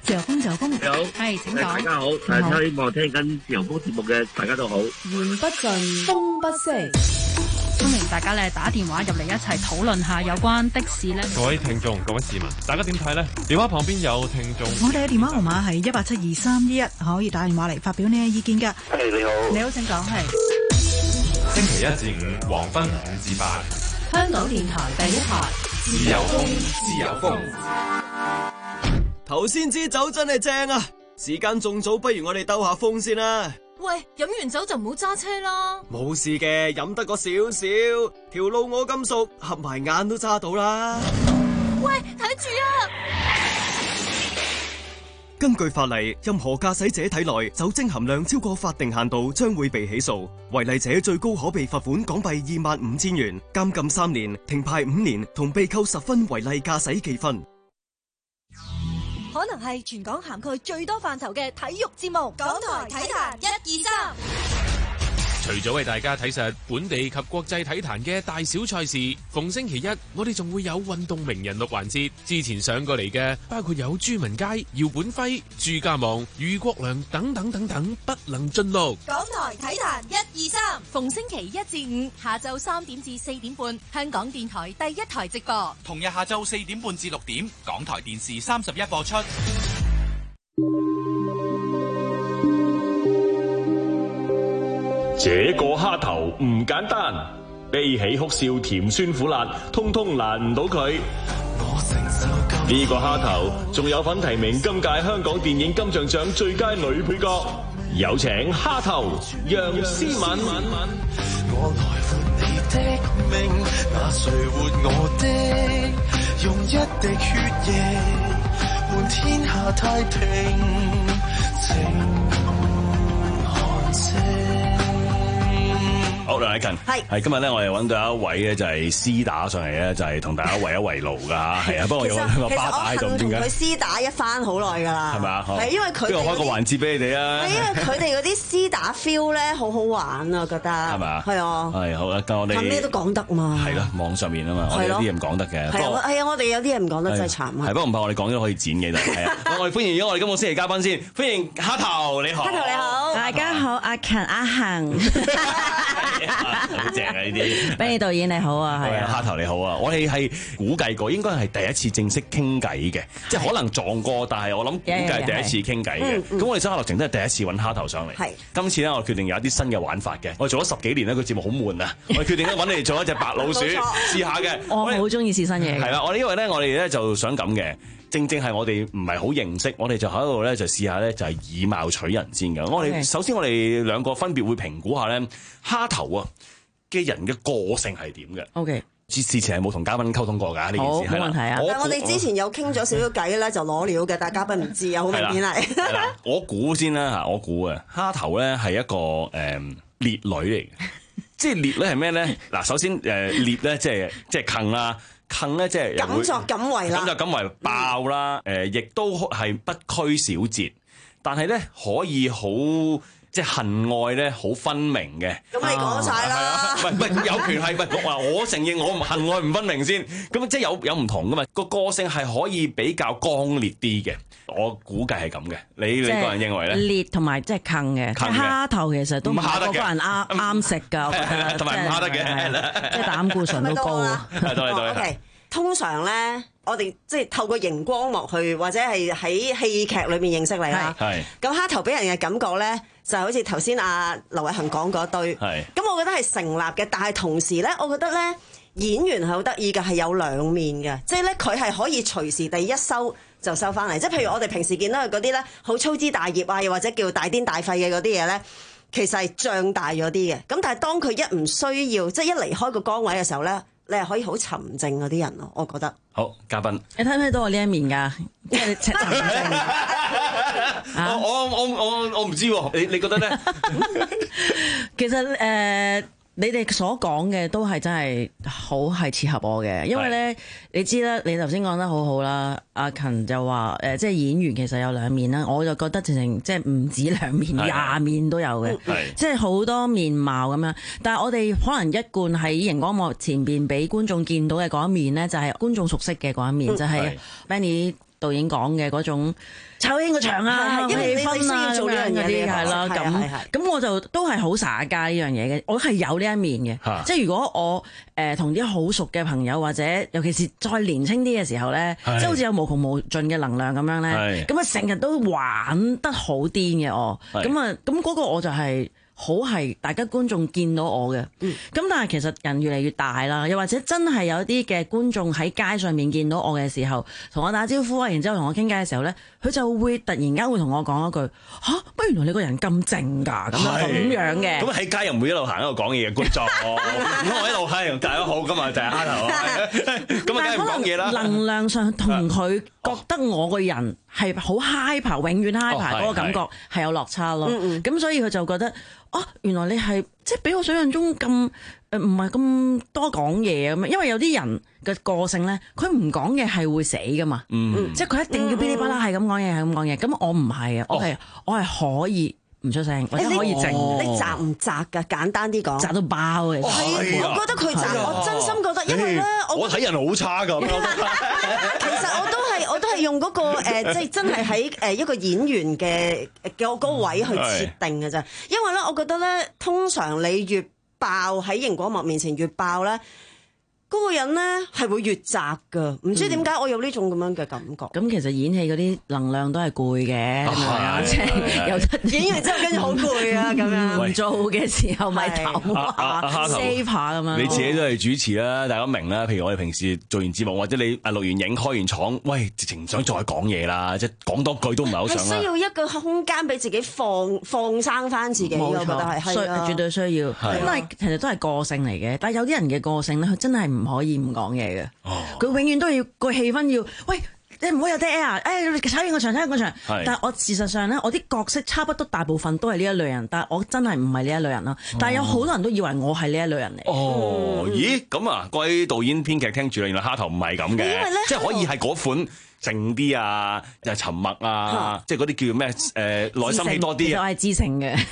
自由風，自由風， 你好， 係請講。 大家好，大家希望聽緊自由風節目嘅大家都好。 言不盡，風不息。歡迎大家咧打電話入嚟一齊討論下有關的士咧。 各位聽眾、各位市民，大家點睇呢？電話旁邊有聽眾。 我哋嘅電話號碼係一八七二三一一，可以打電話嚟發表你嘅意見㗎。 係你好， 你好，請講。係星期一至五黃昏五至八， 香港電台第一台， 自由風，自由風。 頭先支酒真係正啊！時間仲早，不如我哋兜下風先啦。 喂，飲完酒就唔好揸車啦。 冇事嘅，飲得個少少，條路我咁熟，合埋眼都揸到啦。 喂，睇住啊！ 根據法例，任何駕駛者體內酒精含量超過法定限度，將會被起訴。違例者最高可被罰款港幣二萬五千元、監禁三年、停牌五年，同被扣十分違例駕駛記分。 可能係全港涵蓋最多範疇嘅體育節目，港台體壇一二三。 除咗為大家睇實本地及國際體壇嘅大小賽事，逢星期一我哋仲會有運動名人錄環節。之前上過嚟嘅包括有朱文佳、姚本輝、朱家望、余國良等等等等，不能盡錄。 港台體壇一二三， 逢星期一至五下晝三點至四點半，香港電台第一台直播。 同日下晝四點半至六點，港台電視三十一播出。 這個蝦頭唔簡單，悲喜哭笑甜酸苦辣，通通難唔到佢。呢個蝦頭仲有份提名今屆香港電影金像獎最佳女配角，有請蝦頭楊思敏。 我來換你的命，那誰活我的？用一滴血液換天下太平，情寒色。 好，梁禮勤， 係係今日咧，我哋揾到一位咧，就係絲打上嚟咧，就係同大家圍一圍爐噶嚇，係啊，不過有個巴打喺度，點解？ 同佢絲打一番好耐㗎啦， 係咪啊？ 係因為佢，不如開個環節俾你哋啊！ 係因為佢哋嗰啲絲打 feel 咧，好好玩啊，覺得係咪啊？ 係啊， 係好啦，咁我哋咩都講得嘛， 係啦，網上面啊嘛，我哋有啲嘢唔講得嘅， 係啊，係啊，我哋有啲嘢唔講得真係慘啊！ 係不過唔怕，我哋講咗可以剪嘅就係啊！我哋歡迎咗我哋今個星期嘉賓先，歡迎蝦頭，你好， 蝦頭你好， 大家好，阿勤阿恒。 好正啊！呢啲 Benny導演你好啊，係啊，蝦頭你好啊！我哋係估計過，應該係第一次正式傾偈嘅，即係可能撞過，但係我諗估計係第一次傾偈嘅。咁我哋真係樂情都係第一次揾蝦頭上嚟。係今次咧，我決定有一啲新嘅玩法嘅。我做咗十幾年呢個節目好悶啊！我決定咧揾你哋做一隻白老鼠試下嘅。 我好中意試新嘢。 係啦，我哋因為咧，我哋咧就想咁嘅。正正係我哋唔係好認識，我哋就喺度咧就試下咧就係以貌取人先嘅。我哋首先我哋兩個分別會評估下咧蝦頭啊嘅人嘅個性係點嘅。 OK， 之前係冇同嘉賓溝通過㗎呢件事， 冇問題啊。 但係我哋之前有傾咗少少偈咧，就攞料嘅，但係嘉賓唔知啊，好明顯係。 我估先啦嚇，我估啊蝦頭咧係一個誒烈女嚟嘅，即係烈咧係咩咧？嗱，首先誒烈咧即係即係坑啦。坑咧即係敢作敢為啦， 敢作敢為爆啦，誒亦都係不拘小節，但係咧可以好即係恨愛咧好分明嘅。 咁你講晒啦， 唔係唔係有權係唔係我話我承認我唔恨愛唔分明先，咁即係有有唔同噶嘛，個個性係可以比較剛烈啲嘅，我估計係咁嘅。你你個人認為咧？ 烈同埋即係坑嘅，蝦頭其實都唔係個個人啱啱食㗎，我覺得同埋唔蝦得嘅， 即係膽固醇都高啊。 OK，通常咧，我哋即係透過熒光幕去，或者係喺戲劇裏面認識你啦。係。咁蝦頭俾人嘅感覺咧，就好似頭先阿劉偉恒講嗰堆。係。咁我覺得係成立嘅，但係同時咧，我覺得咧演員係好得意嘅，係有兩面嘅，即係咧佢係可以隨時第一收就收翻嚟。即係譬如我哋平時見到佢嗰啲咧，好粗枝大葉啊，又或者叫大癲大肺嘅嗰啲嘢咧，其實係脹大咗啲嘅。咁但係當佢一唔需要，即係一離開個崗位嘅時候咧，你係可以好沉靜嗰啲人咯，我覺得。 好，嘉賓， 你睇唔睇到我呢一面㗎？即係沉靜。 我我我我我唔知喎，你你覺得咧？ 其實誒。呃你哋所講嘅都係真係好係切合我嘅，因為咧你知啦，你頭先講得好好啦，阿勤就話誒，即係演員其實有兩面啦，我就覺得直情即係唔止兩面，廿面都有嘅，即係好多面貌咁樣。但係我哋可能一貫喺熒光幕前邊俾觀眾見到嘅嗰一面咧，就係觀眾熟悉嘅嗰一面，就係 Benny 導演講嘅嗰種炒興個場啊， 因為你氣氛啊， 做呢樣嘢啲係啦，咁咁我就都係好灑家呢樣嘢嘅，我係有呢一面嘅，即係如果我誒同啲好熟嘅朋友或者尤其是再年輕啲嘅時候咧，即係好似有無窮無盡嘅能量咁樣咧，咁啊成日都玩得好癲嘅我，咁啊咁嗰個我就係、是。好係大家觀眾見到我嘅，咁、嗯、但係其實人越嚟越大啦，又或者真係有啲嘅觀眾喺街上面見到我嘅時候，同我打招呼啊，然之後同我傾偈嘅時候咧，佢就會突然間會同我講一句吓，不原來你個人咁靜㗎，咁樣咁樣嘅。咁喺街又唔會一路行一路講嘢嘅觀眾，咁我一路係大家好，咁啊就係蝦頭，咁啊梗係唔講嘢啦。能量上同佢覺得我個人係好 hyper， 永遠 hyper 嗰個感覺係有落差咯。咁所以佢就覺得。哦，原來你係即係比我想象中咁誒，唔係咁多講嘢咁樣，因為有啲人嘅個性咧，佢唔講嘢係會死噶嘛，嗯、即係佢一定要噼里啪啦係咁講嘢，係咁講嘢。咁我唔係啊，我係、哦、我係可以唔出聲，或者可以靜。 你，你宅唔宅㗎？簡單啲講， 宅到爆嘅。 係、哦，我覺得佢宅，我真心覺得，因為咧， 我睇人好差㗎。 其實我都係，我都係用嗰、嗰個、呃、即係真係喺誒一個演員嘅嘅嗰個位去設定嘅啫。因為咧，我覺得咧，通常你越爆喺熒光幕面前越爆咧。嗰個人咧係會越窄㗎，唔知點解我有呢種咁樣嘅感覺。咁其實演戲嗰啲能量都係攰嘅，係咪啊？即係有得演完之後跟住好攰啊，咁樣唔做嘅時候咪唞下 save 下咁樣。 你自己都係主持啦，大家明啦。譬如我哋平時做完節目或者你啊錄完影開完廠，喂，直情唔想再講嘢啦，即係講多句都唔係好想啦。係需要一個空間俾自己放放生翻自己，我覺得係係啊，絕對需要。咁但係其實都係個性嚟嘅，但係有啲人嘅個性咧，佢真係唔可以唔講嘢嘅，佢、哦、永遠都要個氣氛要，喂，你唔好有 dead air，誒，炒完個場，炒完個場。但係我事實上咧，我啲角色差不多大部分都係呢一類人，但係我真係唔係呢一類人咯。哦、但係有好多人都以為我係呢一類人嚟。哦，嗯、咦，咁啊，各位導演編劇聽住啦，原來蝦頭唔係咁嘅，因為呢即係可以係嗰款靜啲啊，就係沉默啊，嗯、即係嗰啲叫咩誒、呃、內心戲多啲。 我係知性嘅。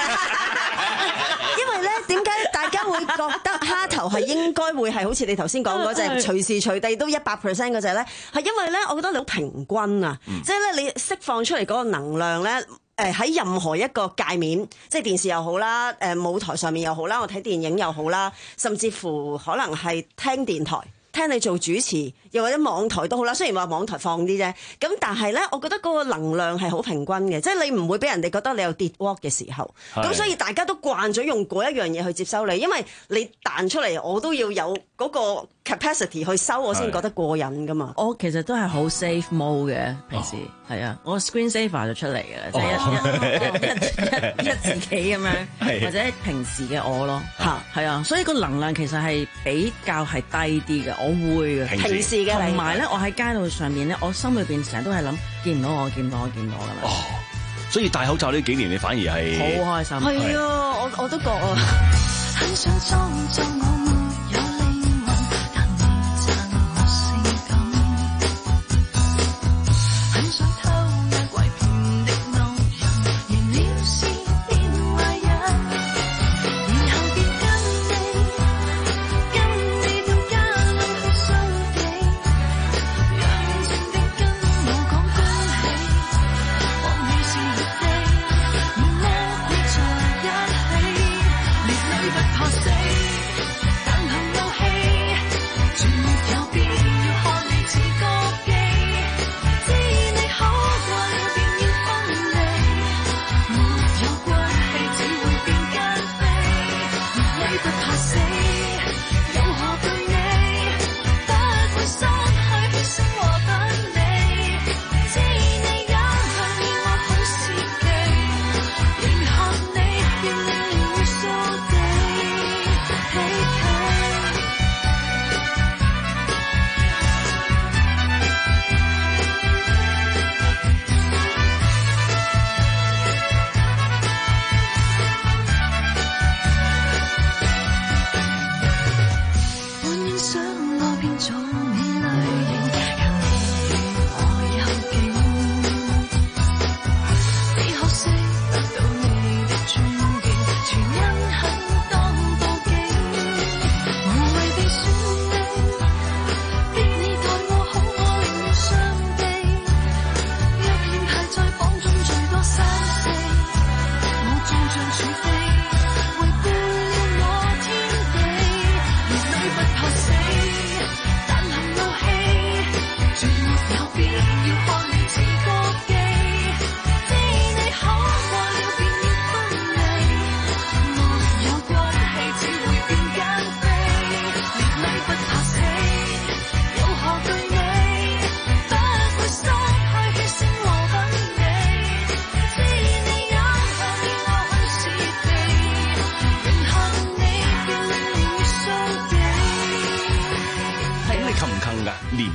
點解大家會覺得蝦頭係應該會係好似你頭先講嗰隻隨時隨地都一百 percent 嗰隻咧？係因為咧，我覺得你好平均啊，嗯、即係咧你釋放出嚟嗰個能量咧，誒喺任何一個界面，即係電視又好啦，誒舞台上面又好啦，我睇電影又好啦，甚至乎可能係聽電台。聽你做主持，又或者網台都好啦。雖然話網台放啲啫，咁但係咧，我覺得嗰個能量係好平均嘅，即係你唔會俾人哋覺得你有跌 walk 嘅時候。咁所以大家都慣咗用嗰一樣嘢去接收你，因為你彈出嚟，我都要有嗰個 capacity 去收，我先覺得過癮噶嘛。 我其實都係好 safe mode 嘅，平時係啊，我 screen saver 就出嚟嘅，即係一一一一自己咁樣，或者平時嘅我咯嚇，係啊，所以個能量其實係比較係低啲嘅。我會嘅，平時嘅，同埋咧，我喺街道上面咧，我心裏邊成日都係諗，見唔到我，見唔到我，見唔到我㗎啦。哦， 所以戴口罩呢幾年，你反而係好開心。 係啊，我我都覺啊。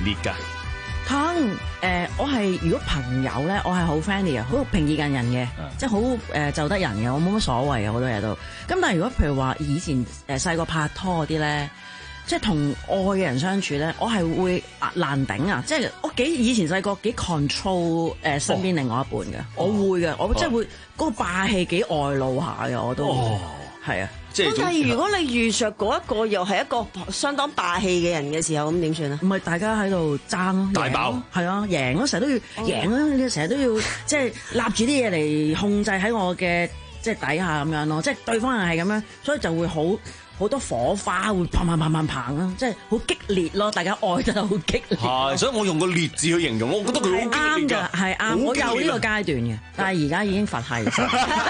烈㗎？ 湯誒、呃，我係如果朋友咧，我係好 friendly 嘅，好平易近人嘅， 嗯、 即係好誒就得人嘅，我冇乜所謂嘅好多嘢都。咁但係如果譬如話以前誒細個拍拖嗰啲咧，即係同愛嘅人相處咧，我係會難頂啊！即係我幾以前細個幾 control 誒身邊另外一半嘅，哦、我會嘅，我即係會嗰、嗰個霸氣幾外露下嘅，我都係啊。哦咁但係如果你遇着嗰一個又係一個相當霸氣嘅人嘅時候，咁點算啊？ 唔係大家喺度爭咯， 大爆係啊，贏咯，成日都要贏咯，你成日都要即係立住啲嘢嚟控制喺我嘅即係底下咁樣咯，即係對方係咁樣，所以就會好好多火花會砰砰砰砰砰咯，即係好激烈咯，大家愛得好激烈。 係，所以我用個烈字去形容，我覺得佢好激烈㗎， 係啱，我有呢個階段嘅，但係而家已經佛系。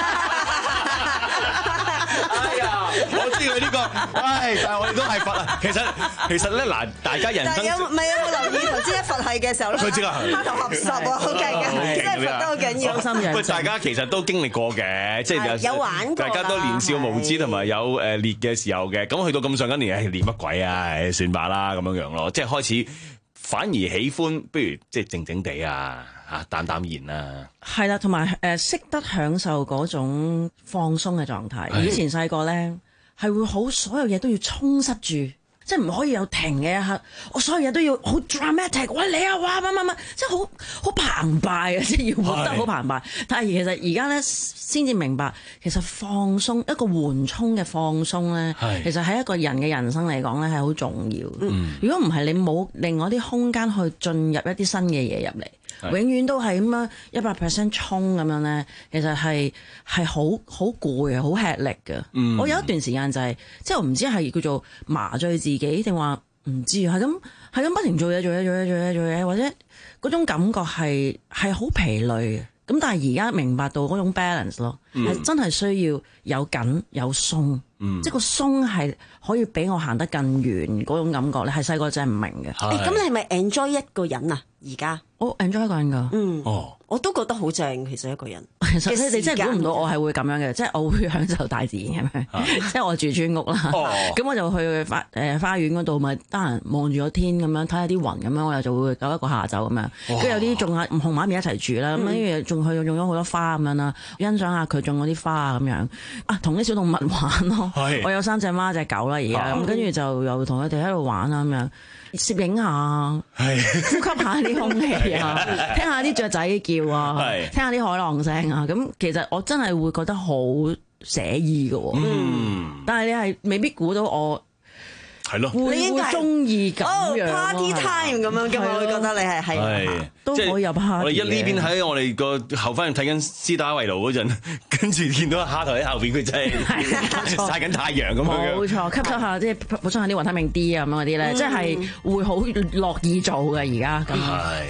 我知佢呢個，唉，但係我哋都係佛啊。其實其實咧嗱，大家人生但係有唔係有冇留意頭先一佛系嘅時候咧？ 佢知啦， 黑頭合十啊，好勁嘅，真係佛得好緊要。 心人。 喂，大家其實都經歷過嘅，即係有玩過， 大家都年少無知同埋有誒烈嘅時候嘅。咁去到咁上緊年，唉，烈乜鬼啊？唉，算罷啦，咁樣樣咯。即係開始反而喜歡，不如即係靜靜地啊。啊，淡淡然啊， 係啦，同埋誒識得享受嗰種放鬆嘅狀態。以前細個咧係會好所有嘢都要充塞住，即係唔可以有停嘅一刻。我所有嘢都要好 dramatic， 喂你啊，哇乜乜乜，即係好好澎湃啊，即係要活得好澎湃。但係其實而家咧先至明白，其實放鬆一個緩衝嘅放鬆咧，其實喺一個人嘅人生嚟講咧係好重要。嗯、如果唔係你冇另外啲空間去進入一啲新嘅嘢入嚟。永遠都係咁樣一百 percent 衝咁樣咧，其實係係好好攰啊，好吃力嘅。嗯、我有一段時間就係、是，即係我唔知係叫做麻醉自己定話唔知啊，係咁係咁不停做嘢做嘢做嘢做嘢做嘢，或者嗰種感覺係係好疲累嘅。咁但係而家明白到嗰種 balance 咯，係、嗯、真係需要有緊有鬆，嗯、即係個鬆係可以俾我行得更遠嗰種感覺咧，係細個真係唔明嘅。 咁、欸、你係咪 enjoy 一個人啊？而家我 enjoy 一個人㗎， 嗯，哦，我都覺得好正，其實一個人。 其實你哋真係估唔到我係會咁樣嘅，即係我會享受大自然咁樣。即係我住村屋啦，咁我就去花誒花園嗰度，咪得閒望住個天咁樣，睇下啲雲咁樣，我又就會搞一個下晝咁樣。跟住有啲種下紅馬面一齊住啦，咁跟住仲去種咗好多花咁樣啦，欣賞下佢種嗰啲花啊咁樣。啊，同啲小動物玩咯，我有三隻貓隻狗啦而家，咁跟住就又同佢哋喺度玩啊咁樣。攝影下，呼吸下啲空氣啊，聽下啲雀仔叫啊，聽下啲海浪聲啊，咁其實我真係會覺得好寫意㗎，嗯，但係你係未必估到我。 係咯， 會會中意咁樣 party time 咁樣嘅嘛，我會覺得你係係都可以入 party。 我哋一呢邊喺我哋個後花園睇緊斯打圍爐嗰陣，跟住見到蝦頭喺後邊，佢真係曬緊太陽咁樣。冇錯，吸收下即係補充下啲維他命 D 啊咁嗰啲咧，即係會好樂意做嘅而家咁。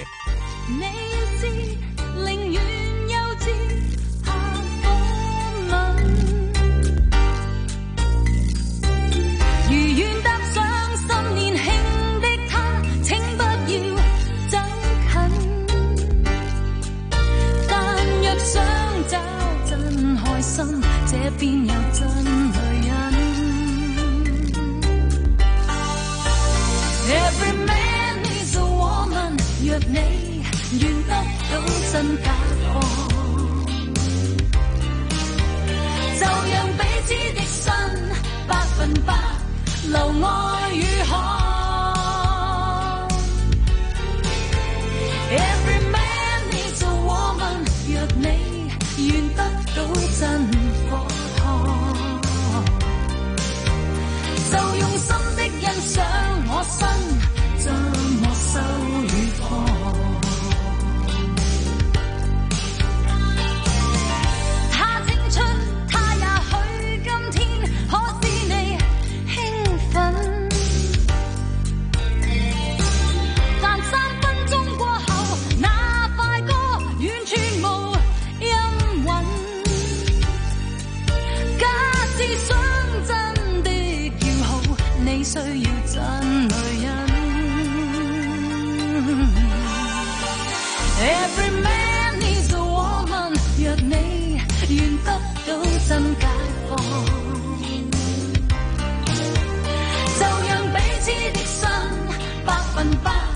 這邊有真女人 Every man needs a woman 若你願得到真解放就讓彼此的心百分百留愛與渴 Every man needs a woman 若你願得到真就用心的欣賞我身，怎麼收與放？他青春，他也許今天可使你興奮，但三分鐘過後，那快歌完全無音韻。假設想真的要好，你需要真女人。Every man needs a woman， 若你願得到真解放，就讓彼此的心百分百留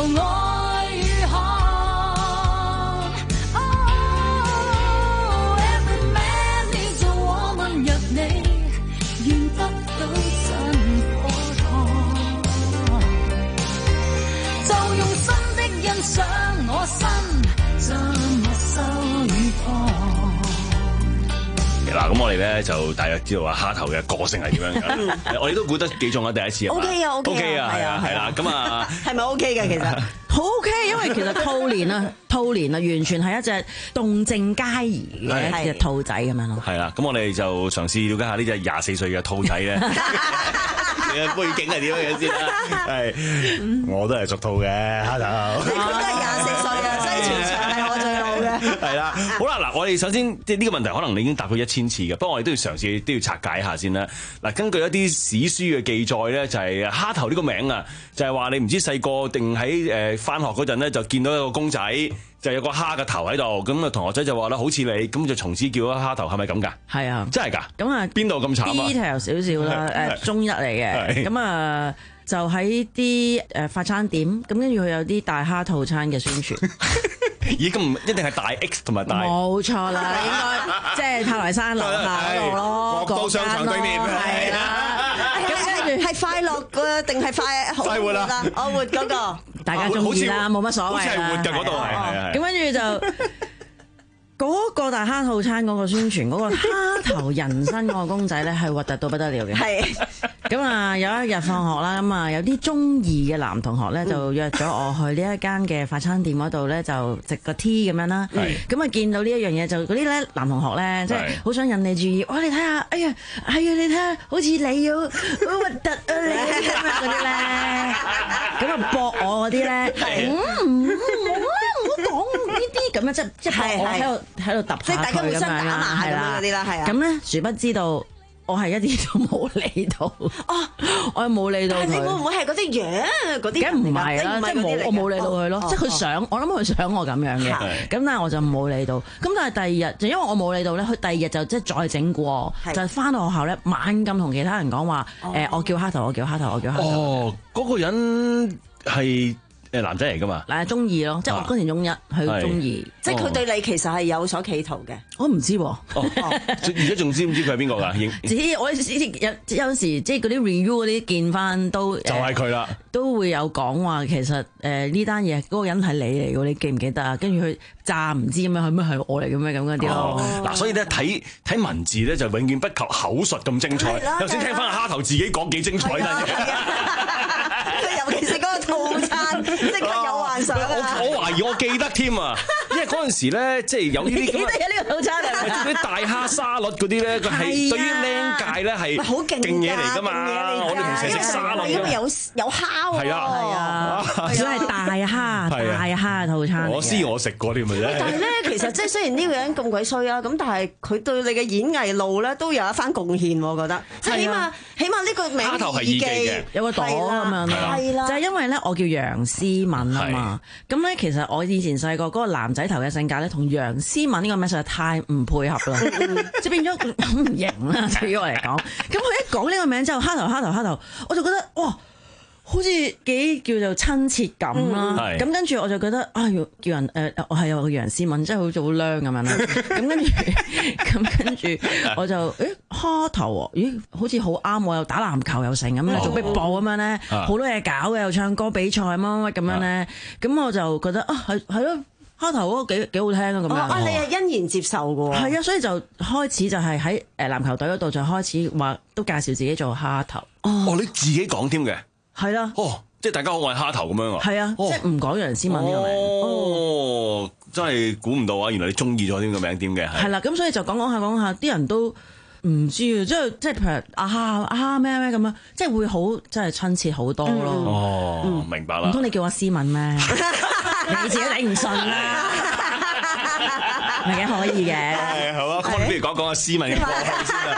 愛與渴。Oh, every man needs a woman， 若你願得到真火燙，就用心的欣賞我身，怎麼收與放。 嗱，咁我哋咧就大約知道話蝦頭嘅個性係點樣嘅，我哋都估得幾中啊！第一次 O K 啊 O K 啊，係啊係啦，咁啊係咪 O K 嘅其實？ 好 OK， 因為其實兔年啊，兔年啊，完全係一隻動靜皆宜嘅一隻兔仔咁樣咯。 係啦，咁我哋就嘗試了解下呢隻廿四歲嘅兔仔咧，你嘅背景係點樣先啦？係， 我都係屬兔嘅蝦頭。 你都係廿四歲啊，所以全場係我最老嘅。 係啦，好啦，嗱，我哋首先即係呢個問題，可能你已經答過一千次嘅，不過我哋都要嘗試都要拆解一下先啦。嗱，根據一啲史書嘅記載咧，就係蝦頭呢個名啊，就係話你唔知細個定喺誒翻學嗰陣咧，就見到一個公仔，就有個蝦嘅頭喺度，咁啊同學仔就話啦，好似你，咁就從此叫咗蝦頭，係咪咁㗎？係啊，真係㗎。咁啊，邊度咁慘啊 ？detail 少少啦，誒中一嚟嘅，咁啊就喺啲誒快餐店，咁跟住佢有啲大蝦套餐嘅宣傳。 咦，咁唔一定係大 X 同埋大？ 冇錯啦，應該即係太來山樓下嗰度咯， 國都商場對面。 係啦， 咁跟住係快樂嘅定係快快活啊？ 我活嗰個， 大家中意啦，冇乜所謂啦。 好似係活嘅嗰度係係係。 咁跟住就。嗰個大蝦套餐嗰個宣傳嗰個蝦頭人身嗰個公仔咧係核突到不得了嘅。係咁啊，有一日放學啦，咁啊有啲中二嘅男同學咧就約咗我去呢一間嘅快餐店嗰度咧就食個 tea 咁樣啦。咁啊見到呢一樣嘢就嗰啲咧男同學咧即係好想引你注意。哇！你睇下，哎呀，係啊，你睇下，好似你好好核突啊你咁啊嗰啲咧，咁啊駁我嗰啲咧，嗯，唔好講呢啲咁樣，即係即係我喺度。喺度揼下佢咁樣啦，係啦，咁咧殊不知道我係一啲都冇理到，哦，我又冇理到佢。 但係你會唔會係嗰啲樣嗰啲？ 梗唔係啦，即係冇我冇理到佢咯，即係佢想，我諗佢想我咁樣嘅，咁但係我就冇理到。咁但係第二日就因為我冇理到咧，佢第二日就即係再整過，就翻到學校咧猛咁同其他人講話，誒，我叫蝦頭，我叫蝦頭，我叫蝦頭。 哦，嗰個人係。誒男仔嚟㗎嘛？ 嗱，中二咯，即係我嗰年中一，佢中二， 即係佢對你其實係有所企圖嘅。 我唔知喎， 而家仲知唔知佢係邊個㗎？ 只我有有時即係嗰啲 review 嗰啲見翻都就係佢啦， 都會有講話其實誒呢單嘢嗰個人係你嚟㗎，你記唔記得啊？跟住佢詐唔知咁樣係咩係我嚟嘅咩咁嗰啲咯。 嗱，所以咧睇睇文字咧就永遠不及口述咁精彩。頭先聽翻阿蝦頭自己講幾精彩啦。 尤其是嗰個套餐，即刻有幻想啊！ 我我懷疑我記得添啊，因為嗰陣時咧，即係有呢啲咁嘅。記得有呢個套餐嚟。 係啲大蝦沙律嗰啲咧，佢係對於靚界咧係好勁嘢嚟㗎嘛。我哋平時食沙律， 因為有有蝦喎。 係啊係啊， 所以係大蝦大蝦套餐。 我知我食過添嘅啫。 但係咧，其實即係雖然呢個人咁鬼衰啊，咁但係佢對你嘅演藝路咧都有一番貢獻，我覺得。即係起碼起碼呢個名蝦頭係易記嘅， 有個朵咁樣。係啦，就係因為咧，我叫楊思敏啊嘛。咁咧，其實我以前細個嗰個男仔頭嘅性格咧，同楊思敏呢個名實在太唔配合啦，即係變咗唔型啦。對於我嚟講，咁佢一講呢個名之後，蝦頭蝦頭蝦頭，我就覺得哇，好似幾叫做親切感啦。咁跟住我就覺得啊，要叫人誒，我係有個楊思敏，即係好似好靚咁樣啦。咁跟住，咁跟住我就誒蝦頭喎，咦，好似好啱我，又打籃球又成咁樣，做壁布咁樣咧，好多嘢搞嘅，又唱歌比賽乜乜咁樣咧。咁我就覺得啊，係係咯。蝦頭嗰個幾幾好聽啊咁樣， 啊你係欣然接受嘅喎， 係啊，所以就開始就係喺誒籃球隊嗰度就開始話都介紹自己做蝦頭。 哦，你自己講添嘅， 係啦， 哦，即係大家好，我係蝦頭咁樣啊， 係啊，即係唔講楊思敏呢個名， 哦，真係估唔到啊！原來你中意咗呢個名點嘅， 係啦，咁所以就講講下講下，啲人都唔知啊，即係即係譬如啊蝦啊咩咩咁樣，即係會好即係親切好多咯。 哦，明白啦。 唔通你叫我思敏咩？你自己頂唔順啦，係嘅可以嘅。 係好啊，咁我哋不如講講阿思敏嘅過去先啦。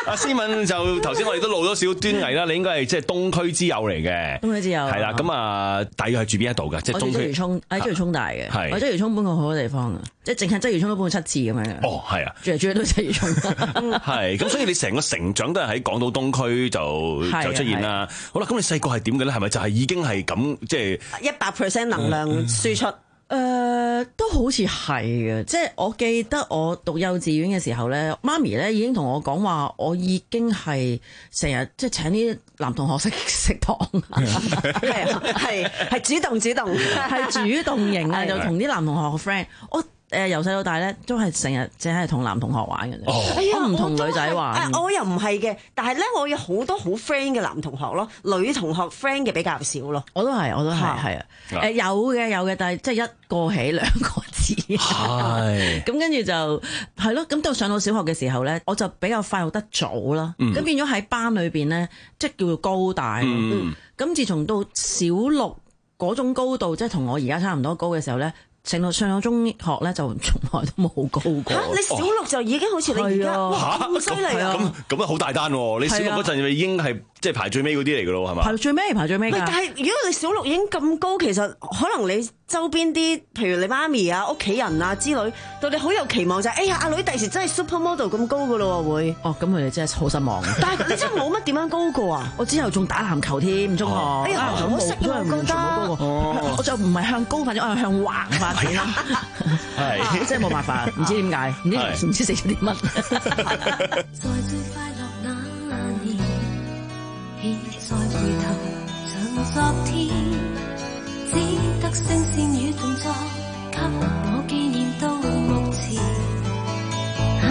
阿思敏就頭先我哋都露咗少端倪啦，你應該係即係東區之友嚟嘅。 東區之友係啦，咁啊，大約係住邊一度㗎？即係東區。 我住喺鰂魚涌大嘅， 係我鰂魚涌搬過好多地方嘅，即係淨係鰂魚涌都搬過七次咁樣嘅。 哦，係啊， 住嚟住去都係鰂魚涌。 係，咁所以你成個成長都係喺港島東區就就出現啦。好啦，咁你細個係點嘅咧？係咪就係已經係咁即係一百 percent 能量輸出？ 誒、呃、都好似係嘅，即係我記得我讀幼稚園嘅時候咧，媽咪咧已經同我講話，我已經係成日即係請啲男同學食食糖， 係啊，係係主動主動， 係主動型啊，就同啲男同學 friend，我。誒由細到大咧，都係成日淨係同男同學玩嘅啫，我唔同女仔玩。 我又唔係嘅，但係咧，我有好多好 friend 嘅男同學咯，女同學 friend 嘅比較少咯。 我都係，我都係，係啊。誒有嘅有嘅，但係即係一個起兩個止。係。咁跟住就係咯，咁到上到小學嘅時候咧，我就比較快學得早啦。咁變咗喺班裏邊咧，即係叫做高大。嗯。咁自從到小六嗰種高度，即係同我而家差唔多高嘅時候咧。成到上咗中學咧，就從來都冇高過。 嚇！你小六就已經好似你而家咁犀利啊！ 咁咁啊好大單喎！你小六嗰陣已經係即係排最尾嗰啲嚟㗎咯，係嘛？ 排最尾，排最尾㗎。 但係如果你小六已經咁高，其實可能你周邊啲，譬如你媽咪啊、屋企人啊之類，對你好有期望就係，哎呀，阿女第時真係 supermodel 咁高㗎咯喎會。 哦，咁佢哋真係好失望。 但係你真係冇乜點樣高過啊？ 我之後仲打籃球添，中學。 哎呀，可惜啊，我覺得。 我就唔係向高發展，我係向橫發展啦。係，即係冇辦法，唔知點解，唔知唔知食咗啲乜。 在最快樂那年，倚在回頭像昨天，只得聲線與動作，給我紀念到目前。啊，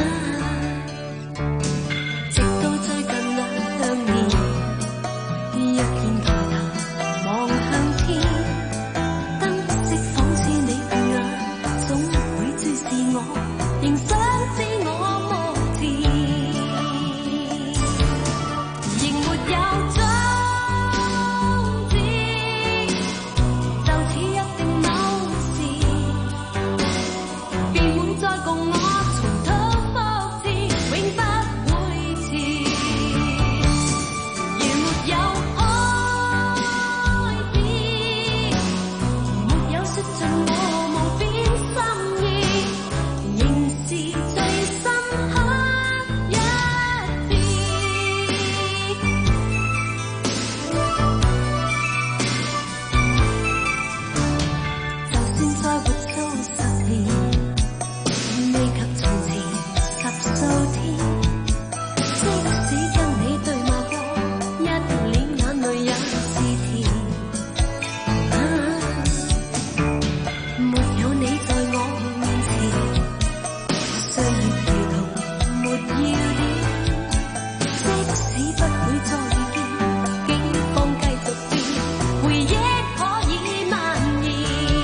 直到最近兩年，一見抬頭望向天，燈色仿似你的眼，總會注視我，仍想知我目前，仍沒有終止，就似約定某時，便會再共我重蹈覆轍，永不會遲。如沒有開始，沒有說盡我無邊心意，仍是最深刻一次。就算再活數十年，未及從前十數天。即使跟你對罵過，一臉眼淚也是甜。啊，沒有你在我面前，歲月如同沒要臉。即使不會再見，境況繼續變，回憶可以蔓延，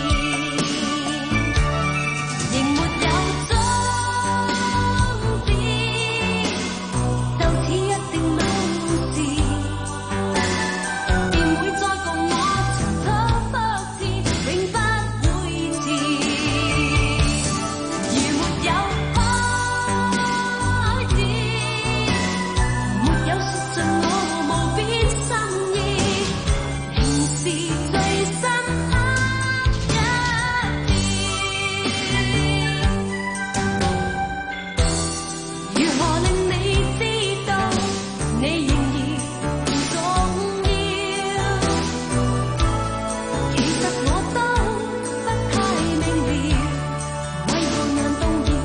仍沒有終止，就似一定某時，便會再共我重蹈覆轍，永不會遲。如沒有開始，沒有說盡我無邊心意，仍是最深刻一次。如何令你知道，你仍然重要？其實我都不太明了，為何難動搖？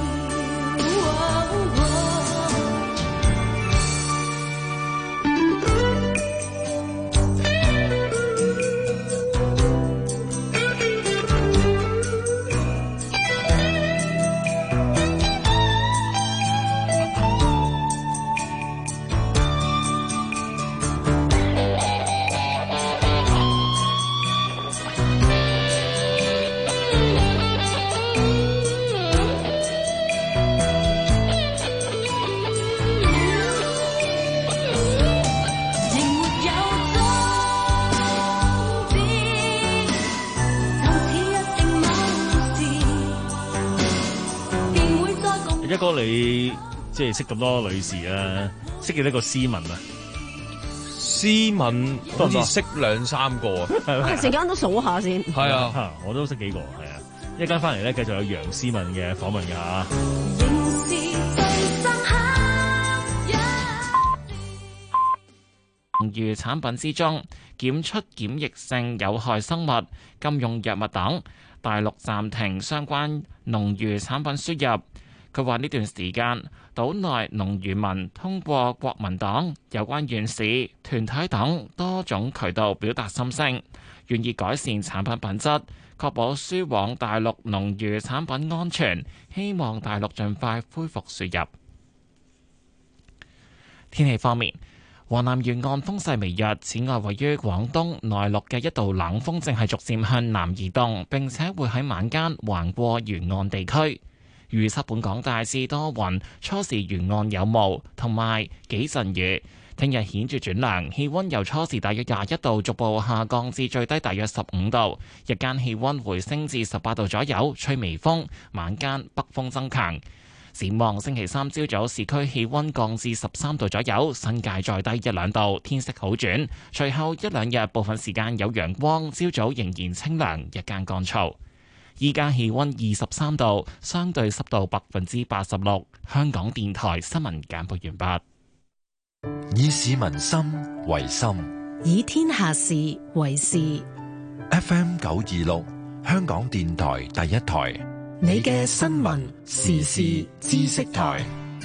仍沒有終止，就似約定某時，便會再共。 一哥你即係識咁多女士啦， 識幾多個斯文啊？ 斯文好似識兩三個啊， 時間都數下先。 係啊， 我都識幾個，係啊。一陣間翻嚟咧，繼續有楊思敏嘅訪問㗎嚇。 農漁產品之中檢出檢疫性有害生物、禁用藥物等，大陸暫停相關農漁產品輸入。佢話呢段時間，島內農漁民通過國民黨、有關縣市、團體等多種渠道表達心聲，願意改善產品品質，確保輸往大陸農漁產品安全。希望大陸盡快恢復輸入。天氣方面。華南沿岸風勢微弱，此外位於廣東內陸嘅一道冷鋒正係逐漸向南移動，並且會喺晚間橫過沿岸地區。預測本港大致多雲，初時沿岸有霧同埋幾陣雨。聽日顯著轉涼，氣溫由初時大約廿一度逐步下降至最低大約十五度，日間氣溫回升至十八度左右，吹微風，晚間北風增強。展望星期三朝早，市區氣溫降至十三度左右，新界再低一兩度，天色好轉。隨後一兩日部分時間有陽光，朝早仍然清涼，日間乾燥。依家氣溫二十三度，相對濕度百分之八十六。香港電台新聞簡報完畢。 以市民心為心， 以天下事為事。 F M 九二六，香港電台第一台。 你嘅新聞時事知識台。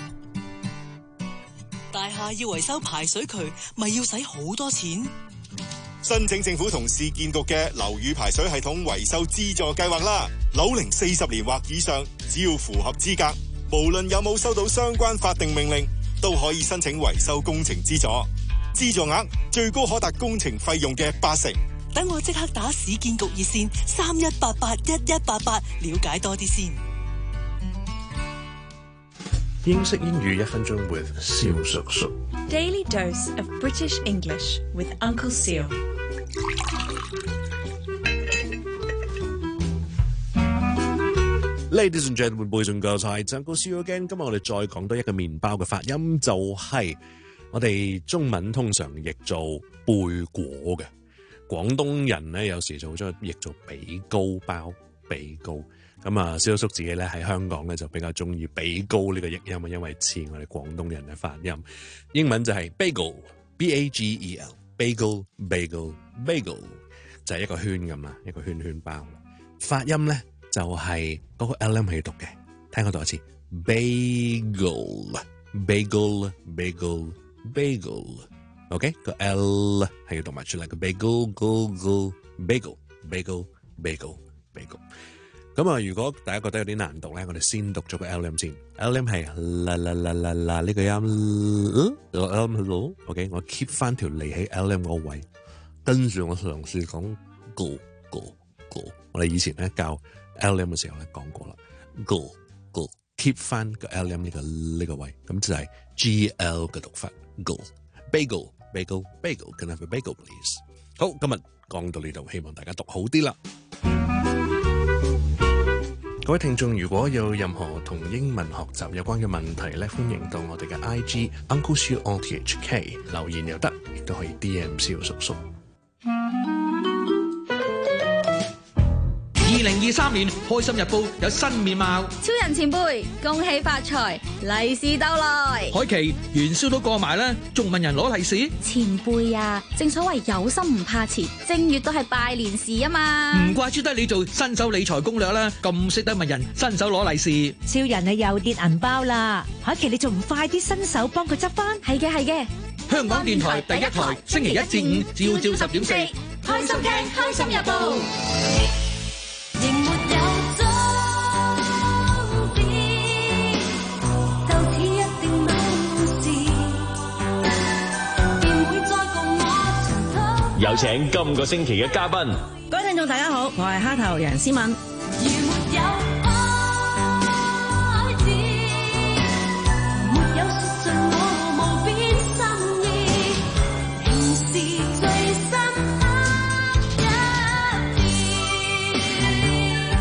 大廈要維修排水渠，咪要使好多錢？ 申請政府同市建局嘅樓宇排水系統維修資助計劃啦。樓齡四十年或以上，只要符合資格，無論有冇收到相關法定命令，都可以申請維修工程資助。資助額最高可達工程費用嘅八成。 等我即刻打市建局熱線三一八八一一八八，了解多啲先。 英式英語一分鐘 with 蕭叔叔。 Daily dose of British English with Uncle Seal。 Ladies and gentlemen, boys and girls, hi, Uncle Seal again。今日我哋再講多一個麵包嘅發音，就係、是、我哋中文通常譯做貝果嘅。廣東人咧有時就將佢譯做比糕包、比糕。咁啊，蕭叔自己咧喺香港咧就比較中意比糕呢個譯音啊，因為似我哋廣東人嘅發音。英文就係 bagel，b a g e l，bagel，bagel，bagel 就係一個圈咁啦，一個圈圈包。發音咧就係嗰個 L M 係要讀嘅，聽我讀一次 bagel，bagel，bagel，bagel。OK， 個 L 係要讀埋出嚟，個 bagel，bagel，bagel，bagel，bagel。咁啊，如果大家覺得有啲難讀咧，我哋先讀咗個 L M 先。L M 係啦啦啦啦啦呢個音，嗯 ，L M 係咯。OK， 我 keep 翻條脷喺 L M 個位，跟住我嘗試講 go go go。我哋以前咧教 L M 嘅時候咧講過啦 ，go go keep 翻個 L M 呢個呢個位，咁就係 G L 嘅讀法 go。bagel bagel bagel can I have a bagel please？ 好，今日講到呢度，希望大家讀好啲啦。各位聽眾，如果有任何同英文學習有關嘅問題咧，歡迎到我哋嘅 I G Uncle Siu O T H K 留言又得，亦都可以 D M 蕭叔叔。 二零二三年開心日報有新面貌， 超人前輩恭喜發財，利是到來。 海琪元宵都過埋啦，仲問人攞利是？ 前輩啊，正所謂有心唔怕遲，正月都係拜年時啊嘛。 唔怪之得你做新手理財攻略啦，咁識得問人新手攞利是。 超人你又跌銀包啦，海琪你仲唔快啲新手幫佢執翻？ 係嘅係嘅。 香港電台第一台，星期一至五朝朝十點四， 開心聽開心日報。 有請今個星期嘅嘉賓。 各位聽眾大家好，我係蝦頭楊思敏。 誒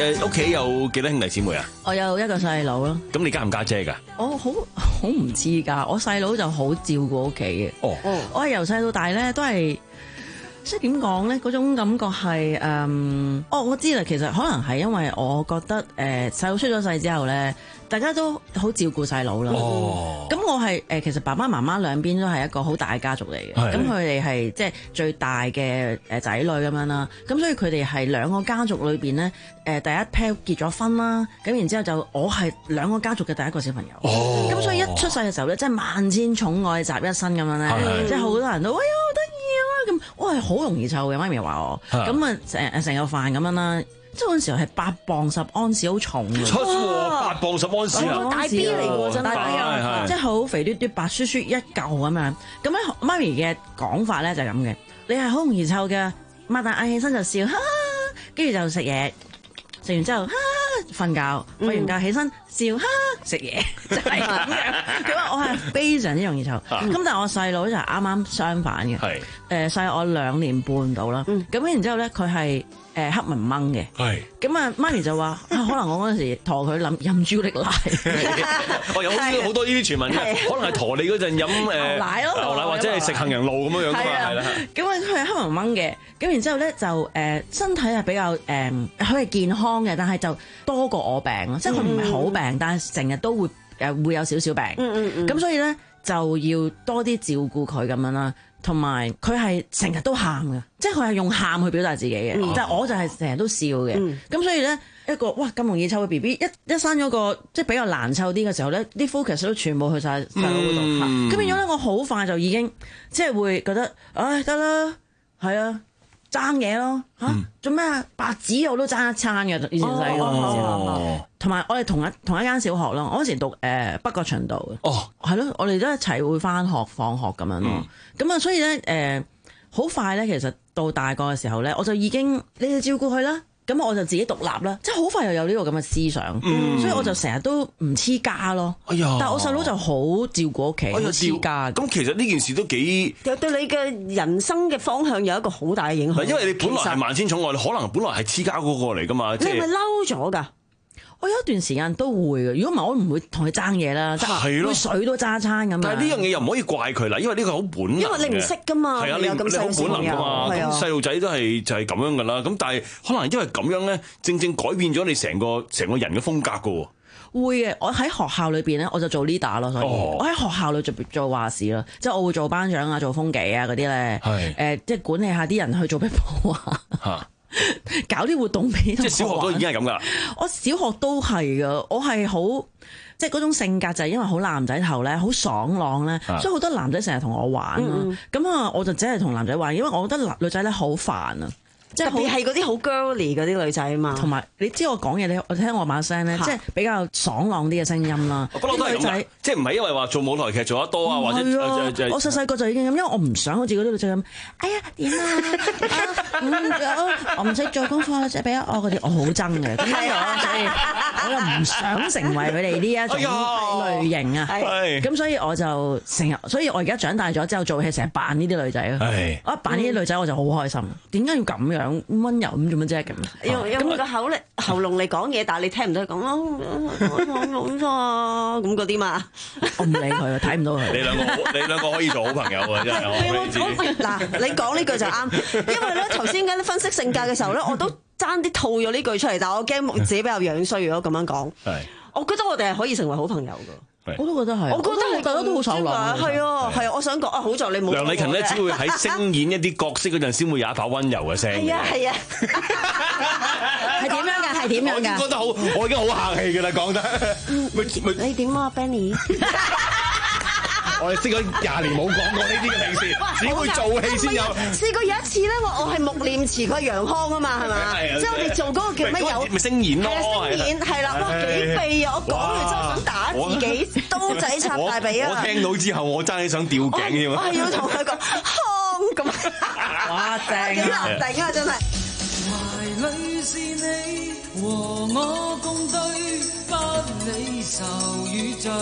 誒屋企有幾多兄弟姊妹啊？ 我有一個細佬咯。 咁你家唔家姐㗎？ 我好好唔知㗎，我細佬就好照顧屋企嘅。 哦， 我係由細到大咧都係。即係點講咧？嗰種感覺係誒、嗯，哦，我知啦。其實可能係因為我覺得誒細佬出咗世之後咧，大家都好照顧細佬啦。哦，咁我係誒、呃、其實爸爸媽媽兩邊都係一個好大嘅家族嚟嘅。咁佢哋係即係最大嘅誒仔女咁樣啦。咁所以佢哋係兩個家族裏邊咧誒第一 pair 結咗婚啦。咁然之後就我係兩個家族嘅第一個小朋友。哦，咁所以一出世嘅時候咧，即係萬千寵愛集一身咁樣咧，即係好多人都哎呀好得意啊咁，我係好容易湊嘅，媽咪話我，咁啊成成個飯咁樣啦，即係嗰陣時候係八磅十安士好重嘅， 八磅十安士啊， 大 B 嚟喎真係， 即係好肥嘟嘟白雪雪一嚿咁樣，咁咧媽咪嘅講法咧就係咁嘅，你係好容易湊嘅，擘大眼起身就笑，哈哈，跟住就食嘢，食完之後哈哈瞓覺，瞓完覺起身笑，哈哈食嘢，就係咁樣。佢話我係非常之容易湊，咁但係我細佬就係啱啱相反嘅，係誒細我兩年半到啦，咁然之後咧佢係誒黑文掹嘅，係咁啊媽咪就話可能我嗰陣時陀佢飲飲朱古力奶， 我有好多呢啲傳聞嘅，可能係陀你嗰陣飲誒牛奶咯，牛奶或者係食杏仁露咁樣樣㗎嘛，係啦，咁啊佢係黑文掹嘅，咁然之後咧就誒身體係比較誒佢係健康嘅，但係就多過我病咯，即係佢唔係好病，但係成日都會誒會有少少病，咁所以咧就要多啲照顧佢咁樣啦。同埋佢係成日都喊嘅，即係佢係用喊去表達自己嘅，嗯、但係我就係成日都笑嘅。咁、嗯、所以咧一個哇咁容易湊嘅 B B， 一一生咗個即係比較難湊啲嘅時候咧，啲 focus 都全部去晒細佬嗰度。咁、嗯、變咗咧，我好快就已經即係會覺得，唉得啦，係啊。爭嘢咯嚇，做咩啊？白紙我都爭一餐嘅，以前細個嘅時候。同埋我哋同一同一間小學咯，我嗰時讀誒、呃、北角循道嘅。哦，係咯，我哋都一齊會返學放學咁樣咯。咁啊、嗯，所以咧誒，好、呃、快咧，其實到大個嘅時候咧，我就已經你哋照顧佢啦。咁我就自己獨立啦，即係好快又有呢個咁嘅思想，嗯、所以我就成日都唔黐家咯。哎呀！但係我細佬就好照顧屋企，好黐家。咁其實呢件事都幾對你嘅人生嘅方向有一個好大嘅影響。 因為你本來係萬千寵愛，你可能本來係黐家嗰個嚟噶嘛。 你係咪嬲咗㗎？ 我有一段時間都會嘅，如果唔係我唔會同佢爭嘢啦，即係杯水都爭餐咁。 但係呢樣嘢又唔可以怪佢啦，因為呢個好本能嘅。 因為你唔識㗎嘛，係啊，你你好本能㗎嘛，咁細路仔都係就係咁樣㗎啦。咁但係可能因為咁樣咧，正正改變咗你成個成個人嘅風格㗎喎。 會嘅，我喺學校裏邊咧，我就做 leader 咯，所以我喺學校裏做做話事咯，即係我會做班長啊，做風紀啊嗰啲咧，誒即係管理下啲人去做咩補啊。搞啲活動俾即係小學都已經係咁噶。 我小學都係噶，我係好即係嗰種性格就係因為好男仔頭咧，好爽朗咧，啊、所以好多男仔成日同我玩咯。咁啊、嗯，我就只係同男仔玩，因為我覺得女仔咧好煩啊。 即係特別係嗰啲好 girly 嗰啲女仔啊嘛， 同埋你知我講嘢，你我聽我把聲咧，即係比較爽朗啲嘅聲音啦。 不嬲都係咁嘅，即係唔係因為話做舞台劇做得多啊，或者我細細個就已經咁，因為我唔想好似嗰啲女仔咁。哎呀點啊？我唔識做功課，即係俾我嗰啲，我好憎嘅。咁樣所以我又唔想成為佢哋呢一種類型啊。咁所以我就成日，所以我而家長大咗之後做戲，成日扮呢啲女仔咯。我一扮呢啲女仔我就好開心。點解要咁樣？溫柔咁做乜啫？咁用用個口嚟喉嚨嚟講嘢，但係你聽唔到佢講咯，講錯咁嗰啲嘛。 我唔理佢，睇唔到佢。 你兩個你兩個可以做好朋友啊！真係。 嗱，你講呢句就啱，因為咧頭先跟分析性格嘅時候咧，我都爭啲吐咗呢句出嚟，但係我驚自己比較樣衰。如果咁樣講，係，我覺得我哋係可以成為好朋友㗎。 我都覺得係， 我覺得大家都好爽朗。 係啊，係啊，我想講啊，好在你冇。 梁禮勤咧，只會喺聲演一啲角色嗰陣，先會有一把溫柔嘅聲。 係啊，係啊。係點樣㗎？係點樣㗎？ 我已經覺得好，我已經好客氣㗎啦，講得。 你點啊 ，Benny？ 我哋識咗廿年冇講過呢啲嘅平時，只會做戲先有。 試過有一次咧，我我係穆念慈，佢係楊康啊嘛，係嘛？即係我哋做嗰個叫咩有？ 咪聲演咯， 聲演係啦，哇幾鼻啊！我講完之後想打自己，刀仔插大髀啊！ 我聽到之後，我爭啲想吊頸添啊！ 我係要同佢講康咁， 哇正幾難頂啊！真係。 懷裡是你和我共對，不理愁與醉。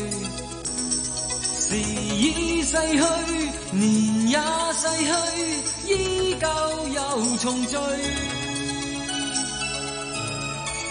時已逝去，年也逝去，依舊又重聚。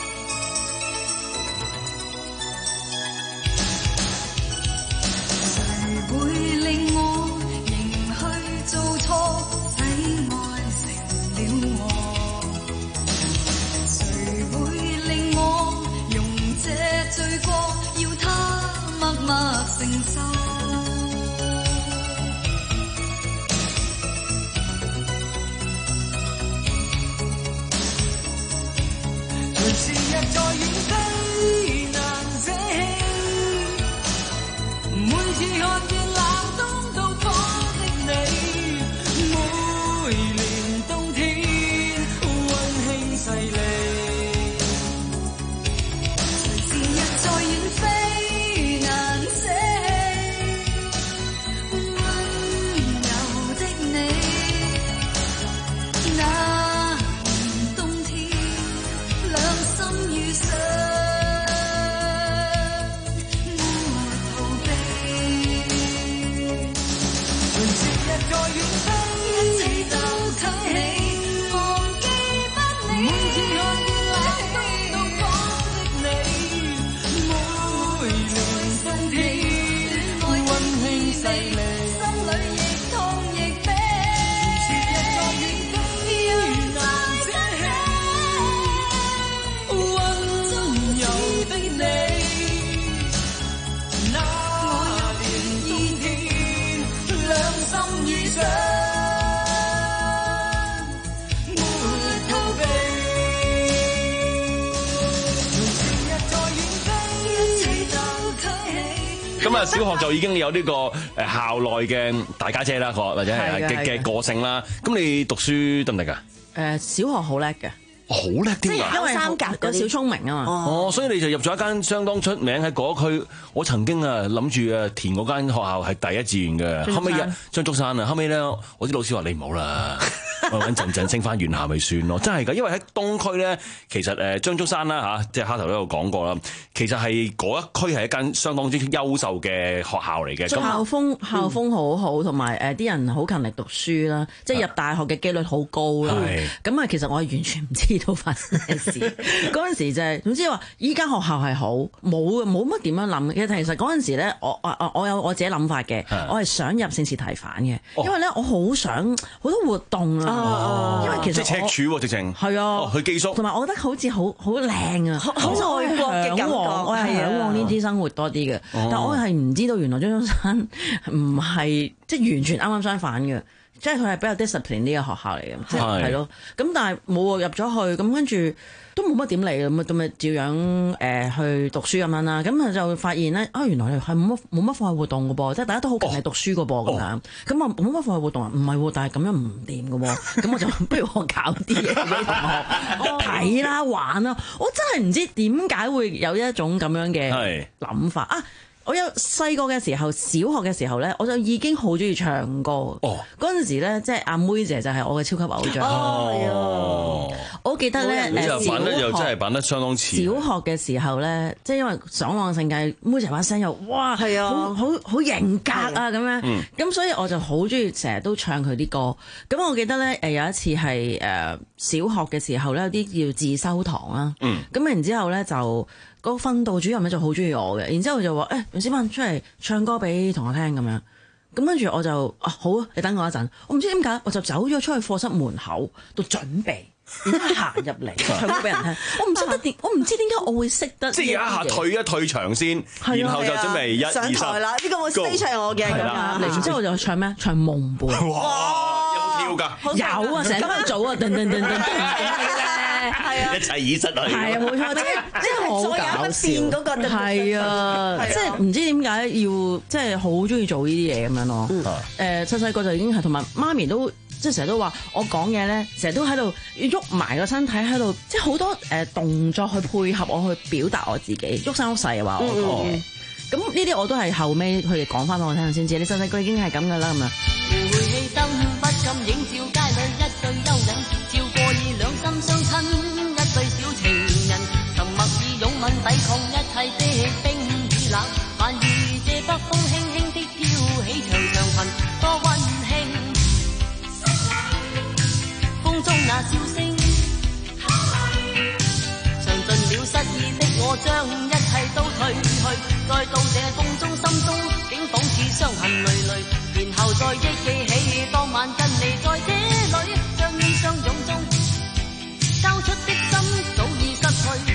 咁啊，小學就已經有呢個誒校內嘅大家姐啦，或者係嘅嘅個性啦。咁你讀書得唔得㗎？ 誒，小學好叻嘅。 好叻啲㗎， 因為三甲有小聰明啊嘛。 哦，所以你就入咗一間相當出名喺嗰區。我曾經啊諗住啊填嗰間學校係第一志願嘅，後尾啊張竹山啊，後尾咧我啲老師話你唔好啦，我穩陣陣升翻原校咪算咯。真係㗎，因為喺東區咧，其實誒張竹山啦嚇，即係蝦頭都有講過啦，其實係嗰一區係一間相當之優秀嘅學校嚟嘅。 校風校風好好，同埋誒啲人好勤力讀書啦，即係入大學嘅機率好高啦。咁啊，其實我係完全唔知都發生咩事，嗰陣時就係、是、總之話依間學校係好，冇冇乜點樣諗嘅。其實嗰陣時咧，我我我有我自己諗法嘅，我係想入聖士提反嘅，因為咧我好想好多活動啊，哦、因為其實即係赤柱喎，直情係啊，去寄宿， 同埋我覺得好似好好靚啊，好外國嘅感覺，我係嚮往呢啲生活多啲嘅，哦、但我係唔知道原來張中山唔係即係完全啱啱相反嘅。即係佢係比較 discipline 呢個學校嚟嘅，即係係咯。咁但係冇入咗去，咁跟住都冇乜點嚟咁咁咪照樣誒、呃、去讀書咁樣啦。咁啊就發現咧，啊原來係冇乜冇乜課外活動嘅噃，即係大家都好勤力讀書嘅噃咁樣。咁啊冇乜課外活動啊，唔係喎，但係咁樣唔掂嘅喎。咁我就不如我搞啲嘢俾啲同學睇啦、玩啦。我真係唔知點解會有一種咁樣嘅諗法啊！我有細個嘅時候，小學嘅時候咧，我就已經好中意唱歌。哦，嗰陣時咧，即係阿妹姐就係我嘅超級偶像。哦，我記得咧， 誒，小學又真係扮得相當似。 小學嘅時候咧，即係因為爽朗性格，妹姐把聲又哇，係啊，好好好型格啊咁樣。咁、嗯、所以我就好中意成日都唱佢啲歌。咁我記得咧，誒有一次係誒小學嘅時候咧，有啲叫自修堂啦。嗯。咁然之後咧就。個訓導主任咧就好中意我嘅，然之後就話：誒楊思敏出嚟唱歌俾同學聽咁樣。咁跟住我就啊好啊，你等我一陣。我唔知點解，我就走咗出去課室門口度準備，然之後行入嚟唱歌俾人聽。我唔識得點，我唔知點解我會識得。 即係一下退一退場先，然後就準備一二三。 上台啦！呢個我 stage 係我嘅咁啊。 然之後我就唱咩？唱夢伴。 哇！有冇跳㗎？ 有啊，成日喺度做啊，噔噔噔噔。係啊， 一切已失去。 係啊，冇錯，即係即係好搞笑。 嗰個係啊，即係唔知點解要即係好中意做呢啲嘢咁樣咯。誒，細細個就已經係，同埋媽咪都即係成日都話我講嘢咧，成日都喺度喐埋個身體喺度，即係好多誒動作去配合我去表達我自己，喐生喐勢啊話我。咁呢啲我都係後尾佢哋講翻俾我聽先知。你細細個已經係咁噶啦，咁啊。 抵抗一切的冰與冷，萬遇這北風輕輕的飄起長長裙，多溫馨。風中那笑聲，嘗盡了失意的我，將一切都退去，再到這風中心中，竟仿似傷痕累累，然後再憶記起當晚跟你在這裏，將衣相擁中，交出的心早已失去。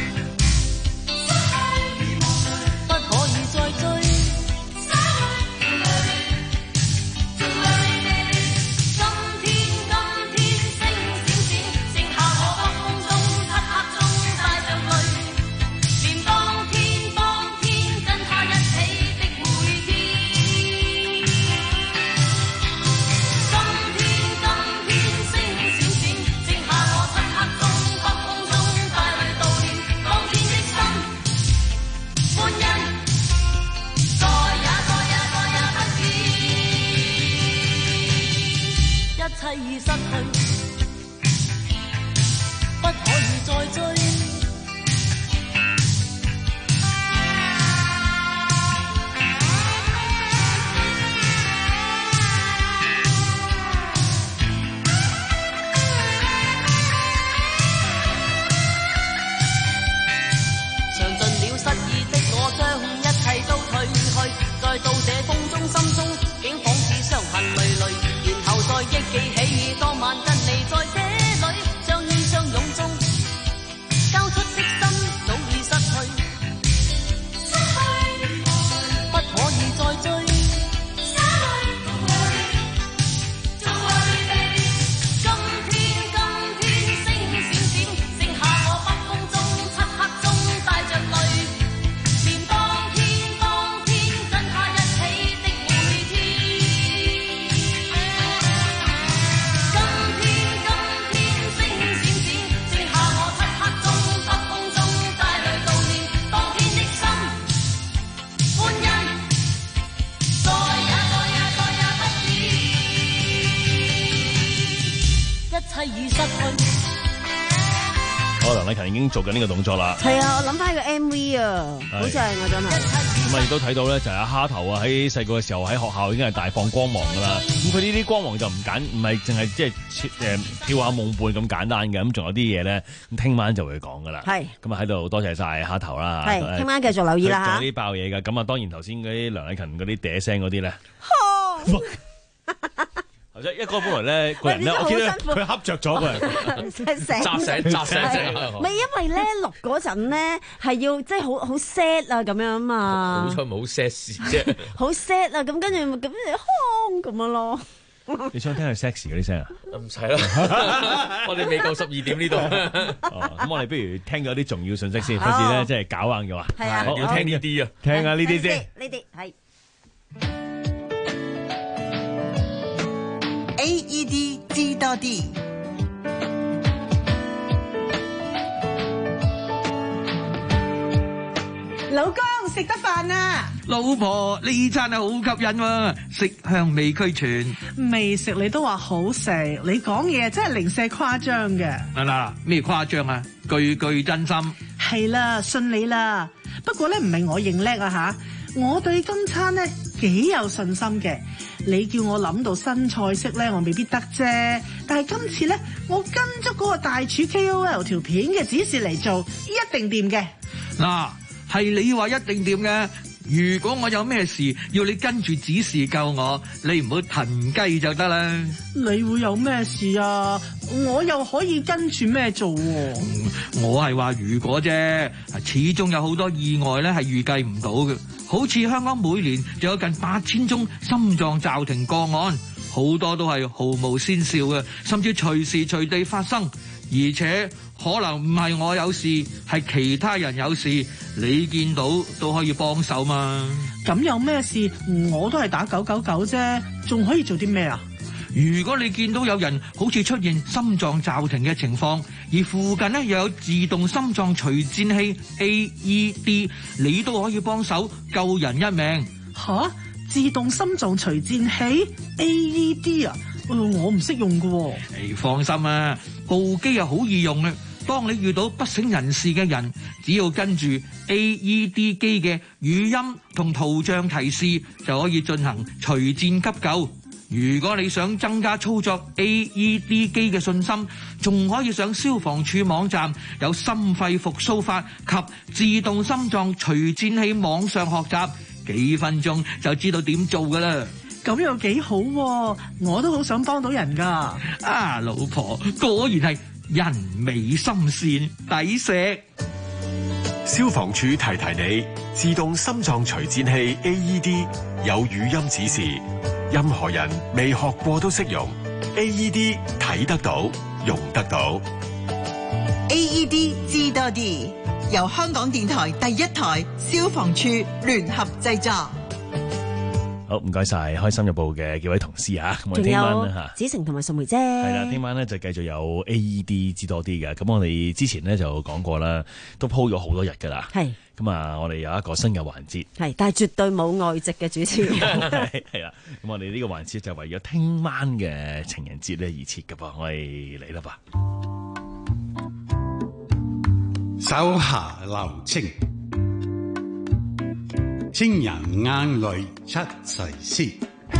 已失去，不可以再追。 憶記起當晚跟你在這裏相依相擁中，交出的心早已失去，失去不可以再追。 我梁禮勤已經做緊呢個動作啦。 係啊，我諗翻個 M V 啊，好正啊，真係。 咁啊，亦都睇到咧，就係阿蝦頭啊，喺細個嘅時候喺學校已經係大放光芒噶啦。咁佢呢啲光芒就唔簡，唔係淨係即係誒跳下夢伴咁簡單嘅，咁仲有啲嘢咧。咁聽晚就會講噶啦。係。咁啊喺度多謝晒蝦頭啦。 係。聽晚繼續留意啦嚇。 仲有啲爆嘢噶。咁啊，當然頭先嗰啲梁禮勤嗰啲嗲聲嗰啲咧。一個本來咧個人咧，我見到佢恰着咗個人， 扎醒扎醒醒。 咪因為咧錄嗰陣咧係要即係好好 sad 啊咁樣啊嘛。 好彩冇 sad 事啫。好 sad 啊，咁跟住咁哼咁樣咯。 你想聽係 sexy 嗰啲聲啊？ 唔使啦，我哋未夠十二點呢度。 哦，咁我哋不如聽咗啲重要信息先，費事咧即係搞硬咗啊。 係啊， 要聽呢啲啊， 聽下呢啲先。 呢啲係。 A E D 知多啲， 老公食得飯啊！ 老婆呢餐係好吸引喎，色香味俱全。 未食你都話好食，你講嘢真係零舍誇張嘅。 嗱嗱，咩誇張啊？句句真心。 係啦，信你啦。不過咧唔係我認叻啊吓，我對今餐咧幾有信心嘅。你叫我諗到新菜式咧，我未必得啫。但係今次咧，我跟足嗰個大廚 K O L 條片嘅指示嚟做，一定掂嘅。 嗱，係你話一定掂嘅。如果我有咩事要你跟住指示救我，你唔好騰雞就得啦。 你會有咩事啊？我又可以跟住咩做喎？ 嗯，我係話如果啫，始終有好多意外咧係預計唔到嘅。好似香港每年就有近八千宗心臟驟停個案，好多都係毫無先兆嘅，甚至隨時隨地發生，而且可能唔係我有事，係其他人有事，你見到都可以幫手嘛。 咁有咩事我都係打九九九啫，仲可以做啲咩啊？ 如果你見到有人好似出現心臟驟停嘅情況，而附近呢又有自動心臟除顫器 A E D， 你都可以幫手救人一命。 吓？自動心臟除顫器 A E D 啊？我唔識用㗎喎。 你放心啊，部機又好易用嘅。當你遇到不省人事嘅人，只要跟住 A E D 機嘅語音同圖像提示，就可以進行除顫急救。如果你想增加操作 A E D 機嘅信心，仲可以上消防處網站有心肺復甦法及自動心臟除顫器網上學習，幾分鐘就知道點做㗎喇。 咁又幾好喎，我都好想幫到人㗎。 啊，老婆果然係人美心善，抵錫。 消防處提提你，自動心臟除顫器 A E D 有語音指示，任何人未學過都識用。A E D 睇得到，用得到。 A E D 知多啲，由香港電台第一台消防處聯合製作。 好，唔該晒開心日報嘅幾位同事嚇，咁我哋聽晚咧嚇， 子誠同埋淑梅姐係啦，聽晚咧就繼續有 A E D 知多啲嘅。咁我哋之前咧就講過啦，都鋪咗好多日噶啦。係咁啊，我哋有一個新嘅環節， 係，但係絕對冇外籍嘅主持。 係啦，咁我哋呢個環節就為咗聽晚嘅情人節咧而設嘅噃，我哋嚟啦吧。 手下留情，情人眼淚出世時。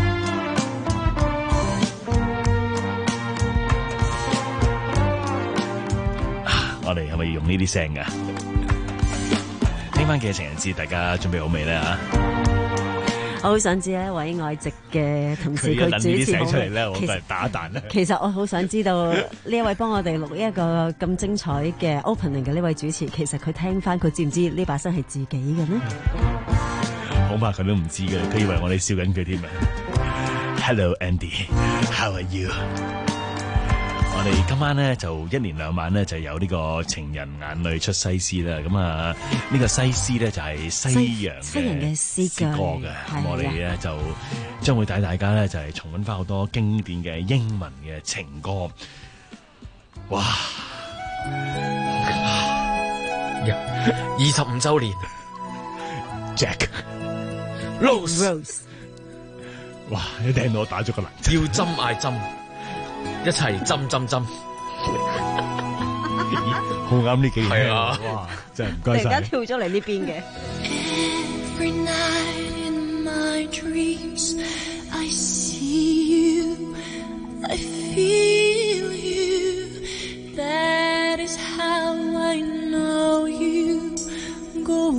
我哋係咪要用呢啲聲噶？聽晚嘅情人節，大家準備好未咧？吓， 我好想知呢一位外籍嘅同事佢主持好出嚟咧，我其實打彈咧。 其實我好想知道呢一位幫我哋錄一個咁精彩嘅 opening 嘅呢位主持，其實佢聽翻佢知唔知呢把聲係自己嘅呢？ 恐怕佢都唔知嘅，佢以為我哋笑緊佢添啊 ！Hello Andy，How are you？我哋今晚咧就一連兩晚咧就有呢個情人眼淚出西施啦，咁啊呢個西施咧就係西洋西洋嘅詩歌嘅，咁我哋咧就將會帶大家咧就係重溫翻好多經典嘅英文嘅情歌。哇！ 二十五週年 ，Jack Rose Rose， 哇！一聽到我打咗個冷震， 要針嗌針。一齊針針針， 好啱呢幾年係啊！ 哇，真係唔該晒。 突然間跳咗嚟呢邊嘅。 Every night in my dreams, I see you, I feel you. That is how I know you go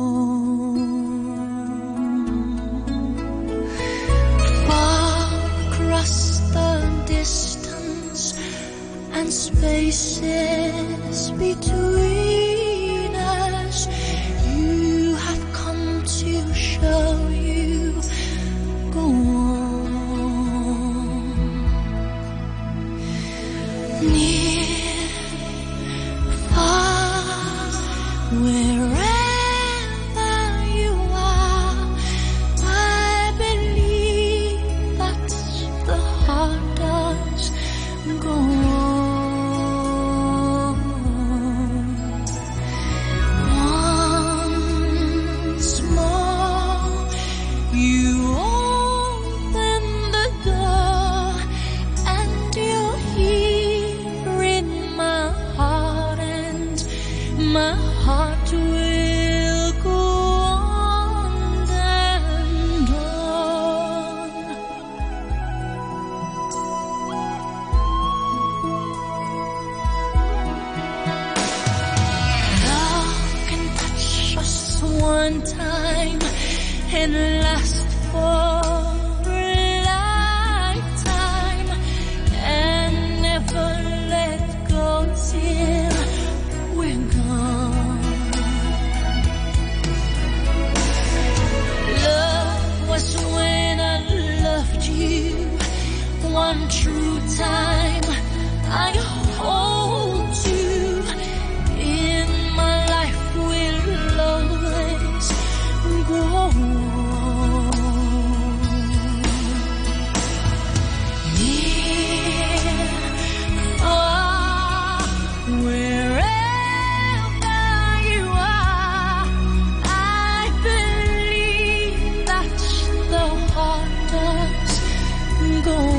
on. Far across the distance and spaces between us, you have come to show you go on. Near, far, wherever you are, I believe that's the heart does go on. Once more, you open the door, and you're here in my heart, and my heart will go on and on. Love can touch us one time and last for a lifetime and never let go till we're gone. Love was when I loved you one true time. I hold you in my life, will always go on. Near, far, wherever you are, I believe that the heart does go on.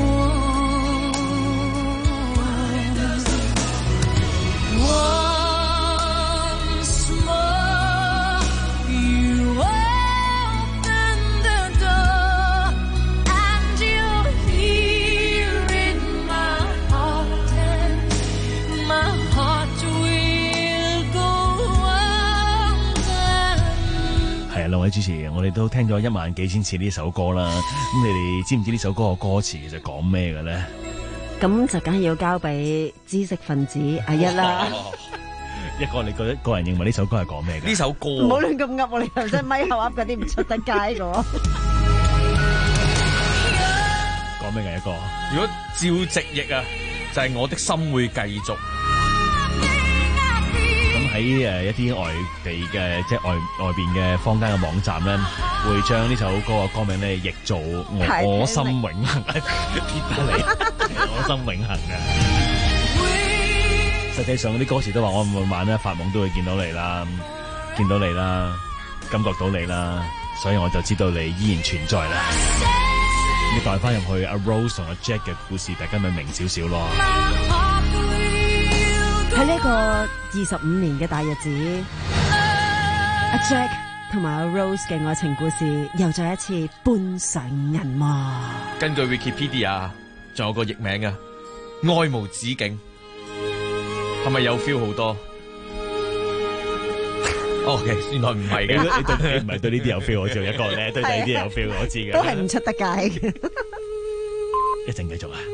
Once more, you open the door, and you're here in my heart, and my heart will go on. 係啊，兩位主持，我哋都聽咗一萬幾千次呢首歌啦。咁你哋知唔知呢首歌嘅歌詞其實講咩嘅咧？ 咁就梗係要交俾知識分子阿一啦。 一個你覺得個人認為呢首歌係講咩嘅？ 呢首歌唔好亂咁噏，我哋頭先咪後噏嗰啲唔出得街嘅喎。 講咩嘅一個？ 如果照直譯啊，就係我的心會繼續。 咁喺誒一啲外地嘅即係外外邊嘅坊間嘅網站咧，會將呢首歌嘅歌名咧譯做我我心永恆，跌得嚟，我心永恆嘅。實際上嗰啲歌詞都話我每晚咧發夢都會見到你啦，見到你啦，感覺到你啦，所以我就知道你依然存在啦。你帶翻入去阿 Rose 同阿 Jack 嘅故事，大家咪明少少咯。 喺呢個二十五年嘅大日子，阿 Jack 同埋阿 Rose 嘅愛情故事又再一次搬上銀幕。 根據 Wikipedia， 仲有個譯名啊，愛無止境，係咪有 feel 好多？ 哦，其實原來唔係嘅， 你對你唔係對呢啲有 feel，我只有一個咧對第二啲有 feel，我知嘅。 都係唔出得街。 一陣繼續啊！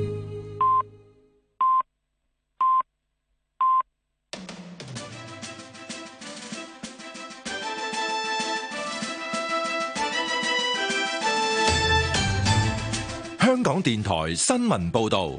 香港電台新聞報導。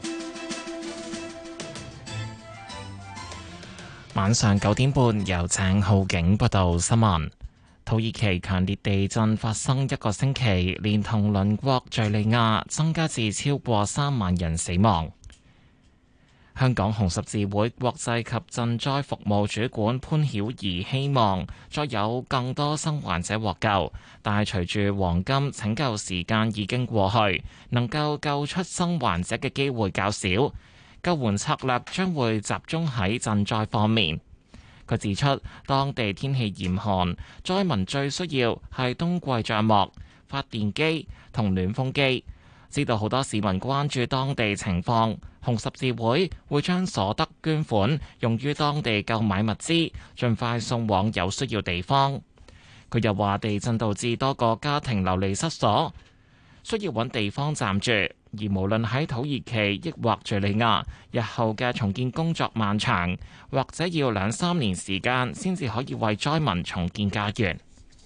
晚上九點半，由鄭浩景報道新聞。土耳其強烈地震發生一個星期，連同鄰國敘利亞，增加至超過三萬人死亡。香港紅十字會國際及賑災服務主管潘曉儀希望再有更多生還者獲救，但係隨住黃金拯救時間已經過去，能夠救出生還者嘅機會較少。救援策略將會集中喺賑災方面。佢指出，當地天氣嚴寒，災民最需要係冬季帳幕、發電機同暖風機。知道好多市民關注當地情況，紅十字會會將所得捐款用於當地購買物資，盡快送往有需要地方。佢又話，地震導致多個家庭流離失所，需要揾地方暫住。而無論喺土耳其抑或敘利亞，日後嘅重建工作漫長，或者要兩三年時間先至可以為災民重建家園。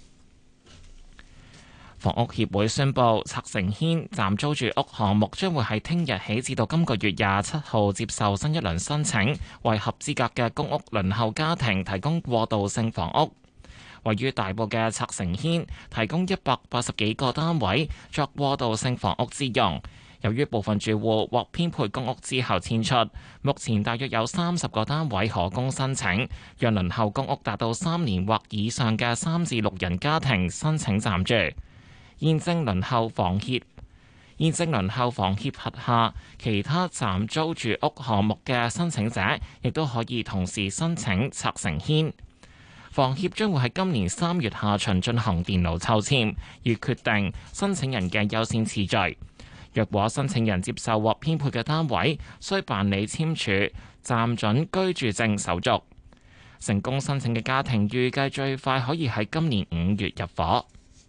房屋協會宣布，拆成軒暫租住屋項目將會喺聽日起至到今個月廿七號接受新一輪申請，為合資格嘅公屋輪候家庭提供過渡性房屋。位於大埔嘅拆成軒提供一百八十幾個單位作過渡性房屋之用。由於部分住戶獲編配公屋之後遷出，目前大約有三十個單位可供申請，讓輪候公屋達到三年或以上嘅三至六人家庭申請暫住。現正輪候房協，現正輪候房協轄下其他暫租住屋項目嘅申請者，亦都可以同時申請拆成軒。房協將會喺今年三月下旬進行電腦抽籤，以決定申請人嘅優先次序。若果申請人接受獲編配嘅單位，需辦理簽署暫准居住證手續。成功申請嘅家庭預計最快可以喺今年五月入伙。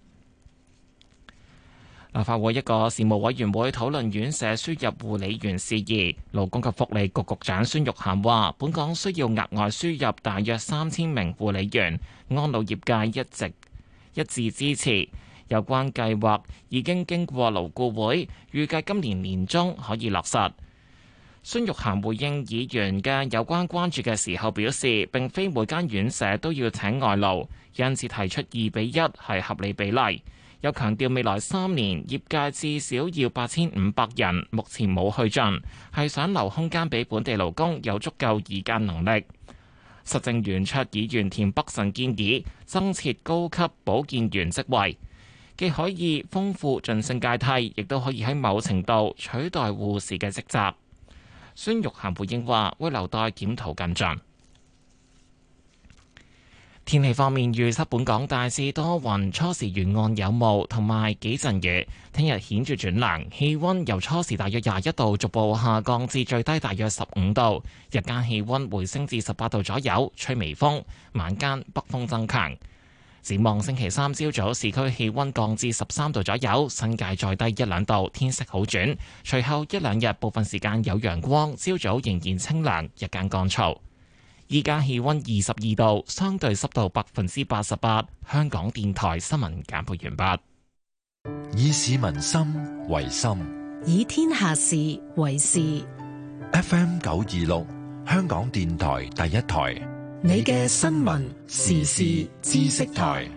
立法會一個事務委員會討論院舍輸入護理員事宜，勞工及福利局局長孫玉菡話：本港需要額外輸入大約三千名護理員，安老業界一直一致支持。有關計劃已經經過勞顧會，預計今年年中可以落實。孫玉菡回應議員嘅有關關注嘅時候表示，並非每間院舍都要請外勞，因此提出二比一係合理比例。又強調未來三年業界至少要八千五百人，目前冇去盡，係想留空間俾本地勞工有足夠議價能力。實政圓桌議員田北辰建議增設高級保健員職位，既可以豐富晉升階梯，亦都可以喺某程度取代護士嘅職責。孫玉菡回應話，會留待檢討跟進。天氣方面，預測本港大致多雲，初時沿岸有霧同埋幾陣雨。聽日顯著轉涼，氣溫由初時大約廿一度逐步下降至最低大約十五度。日間氣溫回升至十八度左右，吹微風，晚間北風增強。展望星期三朝早，市區氣溫降至十三度左右，新界再低一兩度，天色好轉。隨後一兩日部分時間有陽光，朝早仍然清涼，日間乾燥。依家氣溫二十二度，相對濕度百分之八十八。香港電台新聞簡報完畢。 以市民心為心， 以天下事為事。 F M 九二六，香港電台第一台， 你嘅新聞時事知識台。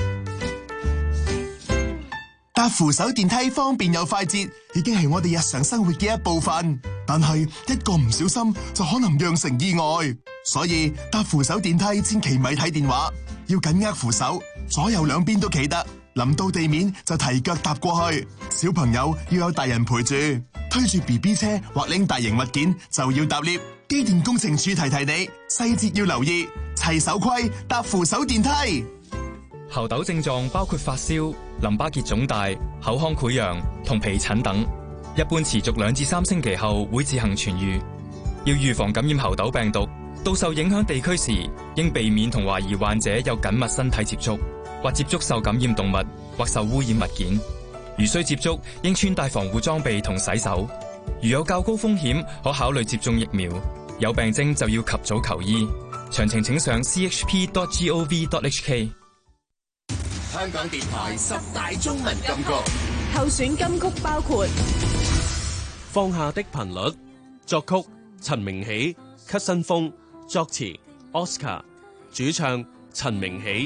搭扶手電梯方便又快捷，已經係我哋日常生活嘅一部分。但係一個唔小心就可能釀成意外，所以搭扶手電梯千祈咪睇電話，要緊握扶手，左右兩邊都企得。臨到地面就提腳踏過去。小朋友要有大人陪住，推住 B B 車或拎大型物件就要搭 lift。機電工程署提提你，細節要留意，齊守規搭扶手電梯。 猴痘症狀包括發燒、淋巴結腫大、口腔潰瘍同皮疹等，一般持續兩至三星期後會自行痊癒。要預防感染猴痘病毒， 到受影響地區時，應避免同懷疑患者有緊密身體接觸，或接觸受感染動物或受污染物件。如需接觸，應穿戴防護裝備同洗手。如有較高風險，可考慮接種疫苗。有病徵就要及早求醫。詳情請上 c h p dot gov dot h k。 香港電台十大中文金曲候選金曲包括《 放下的頻率》，作曲陳明喜、咳新風，作詞 Oscar， 主唱陳明喜。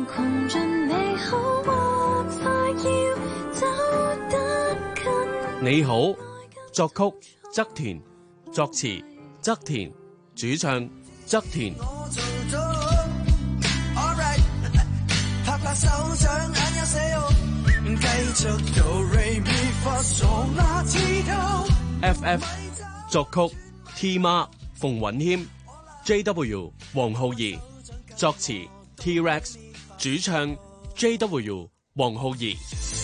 你好，作曲側田，作詞側田，主唱側田。F F 作曲 T 媽馮允謙 ，J W 黃浩兒，作詞 T Rex， 主唱 J W 黃浩兒。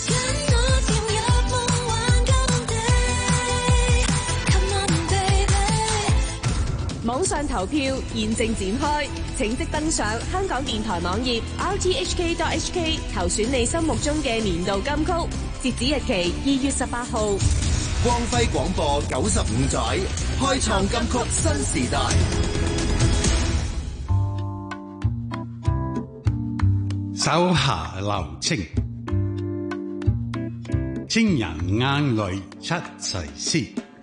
網上投票現正展開，請即登上香港電台網頁 r t h k dot h k 投選你心目中嘅年度金曲，截止日期二月十八號。 光輝廣播九十五載，開創金曲新時代。 手下留情，情人眼淚出世詩。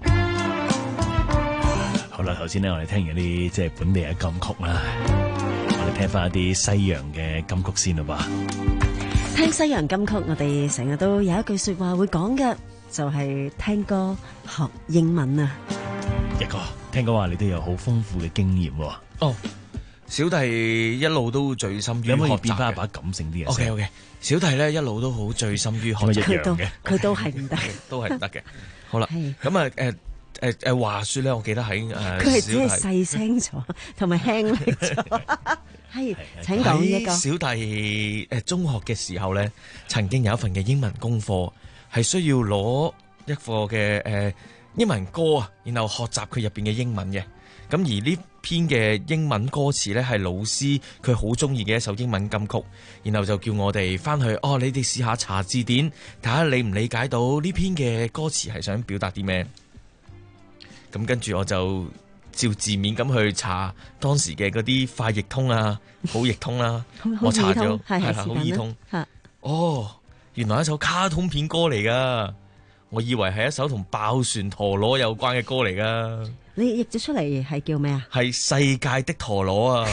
好啦，頭先咧我哋聽完啲即係本地嘅金曲啦，我哋聽翻一啲西洋嘅金曲先啦吧。 聽西洋金曲，我哋成日都有一句說話會講嘅，就係聽歌學英文啊。 一個聽講話你都有好豐富嘅經驗喎。 哦，小弟一路都醉心於學習嘅。 可唔可以變翻一把感性啲嘅？ OK OK， 小弟咧一路都好醉心於學習嘅。佢都佢都係唔得， 都係唔得嘅。好啦，咁啊誒。誒誒，話說咧，我記得喺誒， 佢係只係細聲咗，同埋輕力咗。係，請講一個。 小弟誒中學嘅時候咧，曾經有一份嘅英文功課，係需要攞一課嘅誒英文歌啊，然後學習佢入邊嘅英文嘅。咁而呢篇嘅英文歌詞咧，係老師佢好中意嘅一首英文金曲，然後就叫我哋翻去哦，你哋試下查字典，睇下理唔理解到呢篇嘅歌詞係想表達啲咩。咁跟住我就照字面咁去查當時嘅嗰啲快譯通啊、好譯通啦，我查咗係啦，好易通。哦，原來係一首卡通片歌嚟噶，我以為係一首同爆旋陀螺有關嘅歌嚟噶。 你譯咗出嚟係叫咩啊？ 係世界的陀螺啊！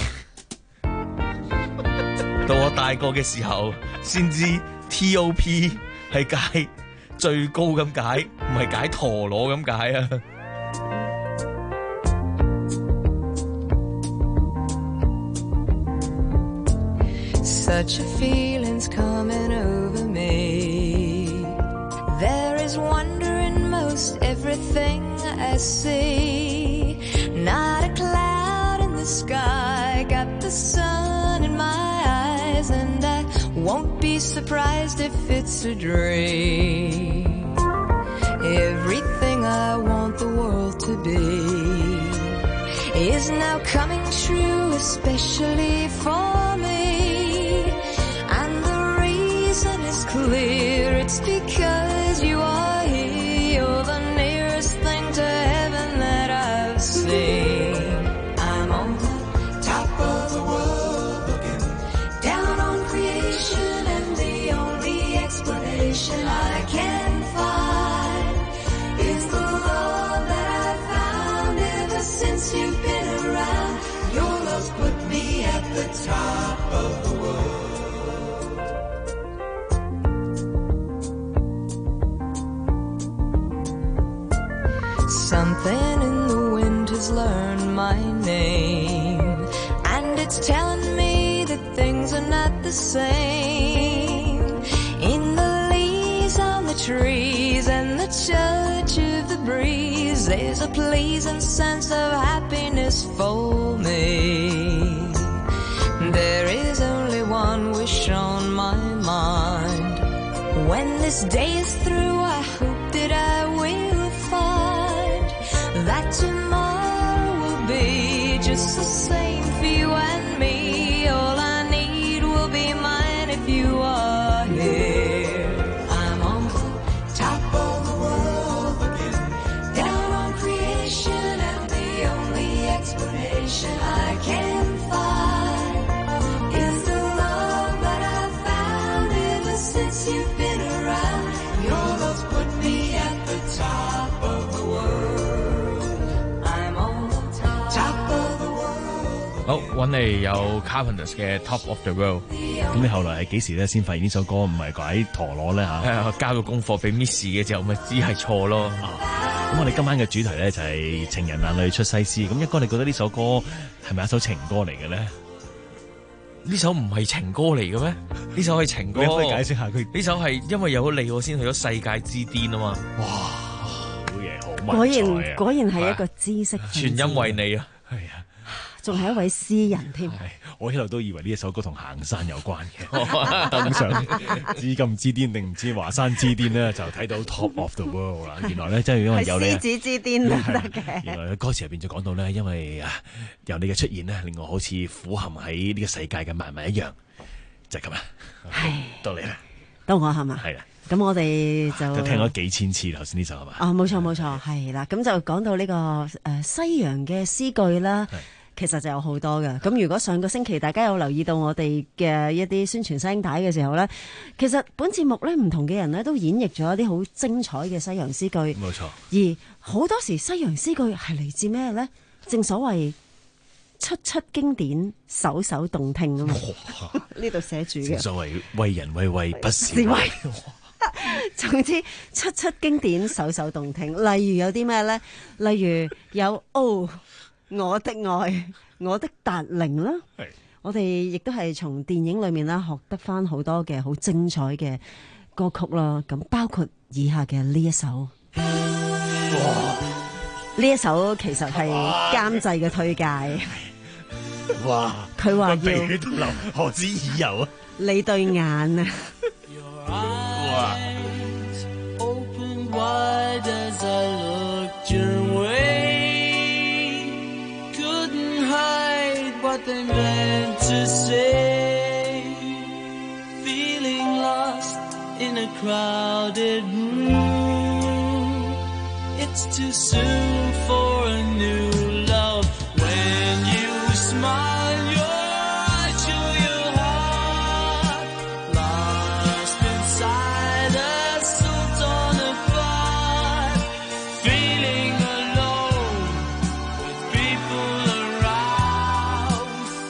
到我大個嘅時候，先知 T O P 係解最高咁解，唔係解陀螺咁解啊！ Such a feeling's coming over me. There is wonder in most everything I see. Not a cloud in the sky, got the sun in my eyes, and I won't be surprised if it's a dream. Everything I want the world to be is now coming true, especially for me.And the reason is clear, it's because you are here. You're the nearest thing to heaven that I've seen. I'm on the top of the world, looking down on creation, and the only explanation I can find is the love that I've found ever since you've been around. Your love's put me at the top of the world.Something in the wind has learned my name, and it's telling me that things are not the same. In the leaves on the trees and the touch of the breeze, there's a pleasing sense of happiness for me. There is only one wish on my mind. When this day is through, I hope that I will find that tomorrow will be just the same for you and me. All I need will be mine if you are here. I'm on the top of the world again, down on creation, and the only explanation I can find is the love that I've found ever since you've been around. Your love's put me at the top of the world. I'm on the top of the world. 好，揾嚟有 Carpenters 嘅 Top of the World。咁你後來係幾時咧先發現呢首歌唔係擺陀螺咧嚇？ 誒，交個功課俾 Miss 嘅時候，咪只係錯咯。 咁我哋今晚嘅主題咧就係情人眼裏出西施。咁一哥，你覺得呢首歌係咪一首情歌嚟嘅咧？ 呢首唔係情歌嚟嘅咩？呢首係情歌。 你可以解釋下佢？ 呢首係因為有咗你我先去咗世界之巔啊嘛！ 哇，好嘢，好果文采啊！ 然果然係一個知識分子， 全因為你啊！ 係啊， 仲係一位詩人添。 我一路都以為呢一首歌同行山有關嘅，登上紫禁之巔定唔知華山之巔咧，就睇到 Top of the World 啦。原來咧真係因為有你獅子之巔都得嘅。 原來歌詞入邊就講到咧，因為啊有你嘅出現咧，令我好似俯瞰喺呢個世界嘅萬物一樣，就係咁啦。係到你啦， 到我係嘛？ 係啦。 咁我哋就就聽咗幾千次頭先呢首係嘛？ 啊，冇錯冇錯，係啦。咁就講到呢個誒西洋嘅詩句啦。其實就有好多嘅，咁如果上個星期大家有留意到我哋嘅一啲宣傳聲帶嘅時候呢，其實本節目呢，唔同嘅人呢都演繹咗一啲好精彩嘅西洋詩句。 冇錯。 而好多時西洋詩句係嚟自咩呢？正所謂出出經典，首首動聽啊嘛。呢度寫住嘅。 正所謂為人為為不是為。 總之出出經典，首首動聽。例如有啲咩呢？例如有哦。我的愛，我的達令啦，我哋亦都係從電影裏面啦學得翻好多嘅好精彩嘅歌曲啦，咁包括以下嘅呢一首，呢一首其實係監製嘅推介， 哇！ 佢話要鼻血流，何止耳油啊！ 你對眼啊！ 哇！ What they meant to say, feeling lost in a crowded room. It's too soon for a new love. When you smile, your eyes show your heart, lost inside a soul torn apart, feeling alone with people around.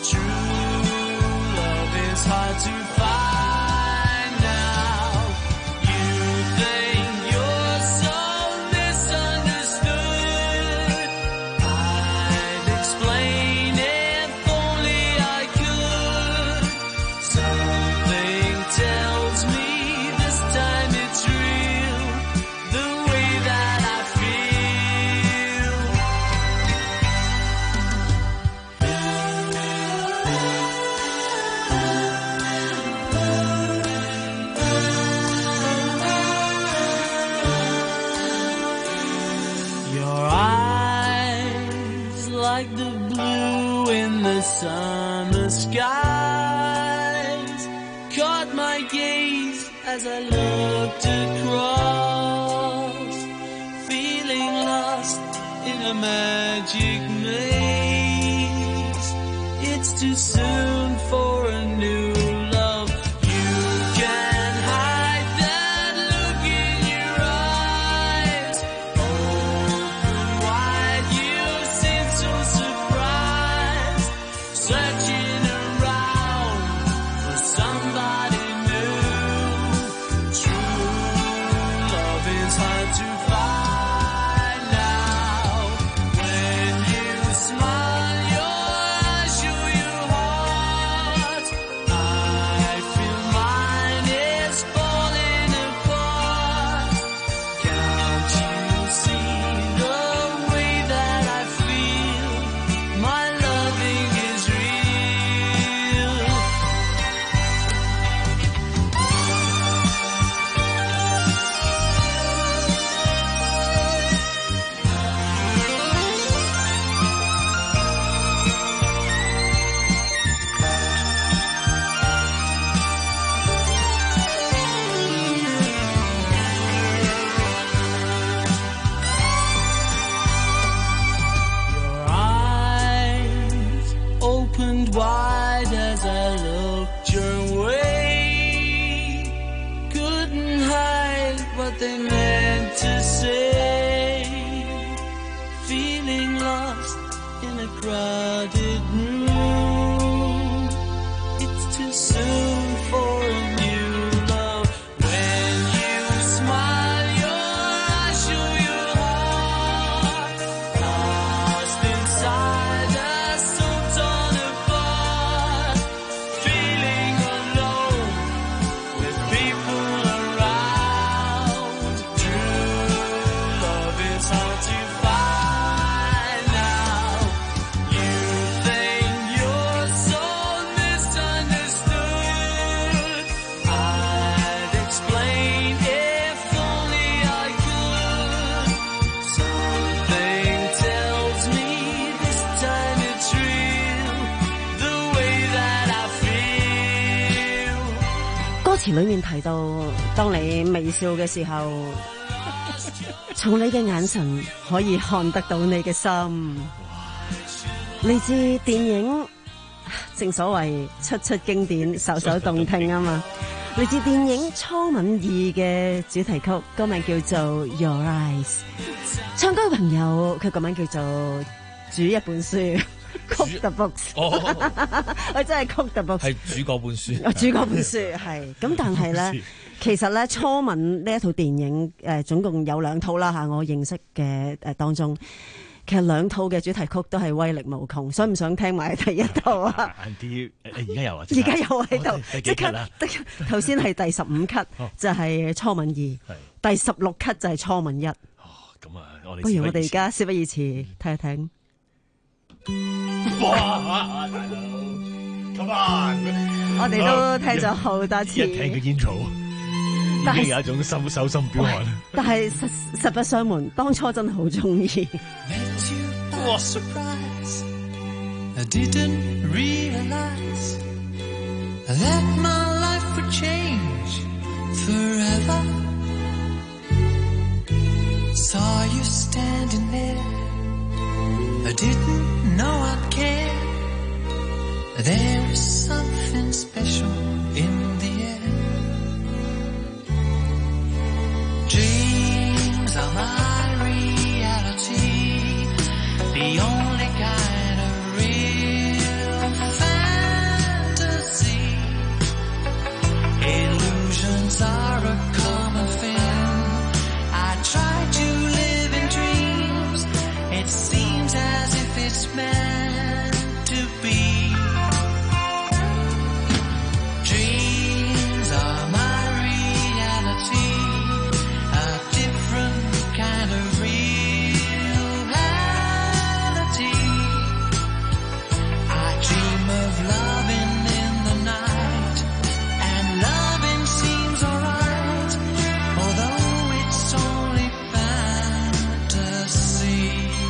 Hard to find now. You think you're so misunderstood. I'd explain if only I could. Something tells me this time it's real, the way that I feel. Your eyes like the blue in the summer skies caught my gaze as I looked across, feeling lost in a magic maze. It's too soon for a new love. You can hide that look in your eyes. Open wide, you seem so surprised, searching around for somebody new. True love is hard to find now. When you smile, your eyes show your heart. what they meant to say. Feeling lost in a crowded room. It's too soon for a new love. When you smile, your eyes show your heart. Lost inside a soul torn apart. Feeling alone with people around. True love is hard to find now. You think you're so misunderstood. I'd explain if only I could. Something tells me this time it's real. The way that I feel. 歌詞裏面提到，當你微笑嘅時候，從你嘅眼神可以看得到你嘅心。嚟自電影，正所謂出出經典，首首動聽啊嘛。嚟自電影《初吻二》嘅主題曲，歌名叫做《Your Eyes》。唱歌嘅朋友，佢個名叫做煮一本書。Cook the books， 哦， 我真係 Cook the books， 係主嗰本書， 主嗰本書係咁，但係咧，其實咧《初吻》呢一套電影誒、呃，總共有兩套啦嚇，我認識嘅誒、呃、當中，其實兩套嘅主題曲都係威力無窮，想唔想聽埋第一套啊？ 啲而家有啊， 而家有喺度，即刻啦！ 頭先係第十五級，就係、是《初吻二》，第十六級就係《初吻一》。 哦，咁啊，我哋不如我哋而家事不宜遲，聽一聽。 哇！大佬 ，come on！ 我哋都聽咗好多次。 一聽個 intro，已經有一種心手心飆汗。 但係實實不相瞞，當初真係好中意。 哇 I didn't realize that my life would change forever. Saw you standing there, I didn't know I'd care. There was something special in the air. Dreams are my reality, the only kind of real fantasy. Illusions are a common thing. I try to live in dreams. It seems as if it's meant to be. Dreams are my reality, a different kind of reality. I dream of loving in the night, and loving seems alright, although it's only fantasy.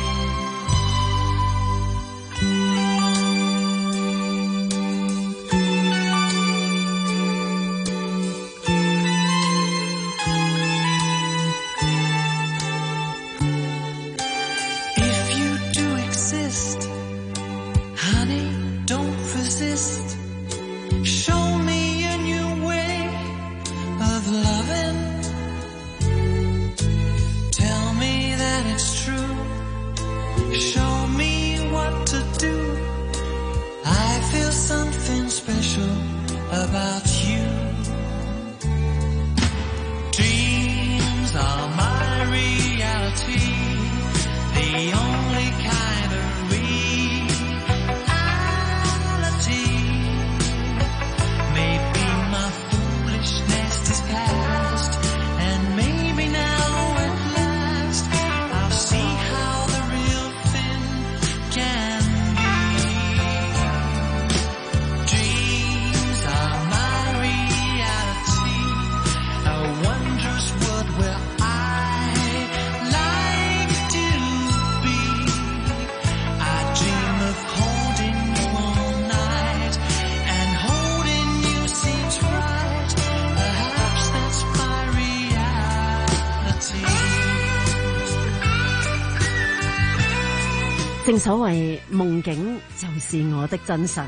If you do exist, honey, don't resist. Show me a new way of loving. Tell me that it's true. Show me what to do. I feel something special about you. Dreams are my reality, the only kind of reality. Maybe my foolishness is past, and maybe now at last I'll see how the real thing can be. Dreams are my reality, a wondrous world where I like to be. I dream of holding you all night, and holding you seems right. Perhaps that's my reality. 正所謂夢境就是我的真實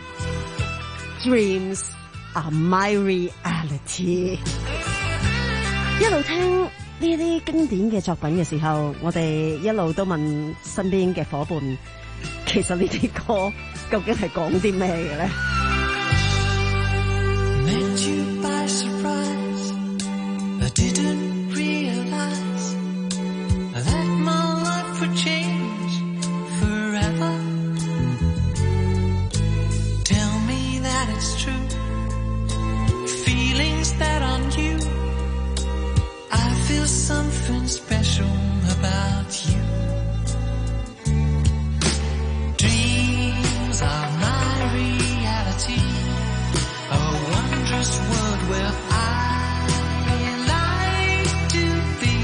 ，Dreams are my reality。一路聽呢啲經典嘅作品嘅時候，我哋一路都問身邊嘅伙伴，其實呢啲歌究竟係講啲咩嘅咧？ Something special about you. Dreams are my reality. A wondrous world where I like to be.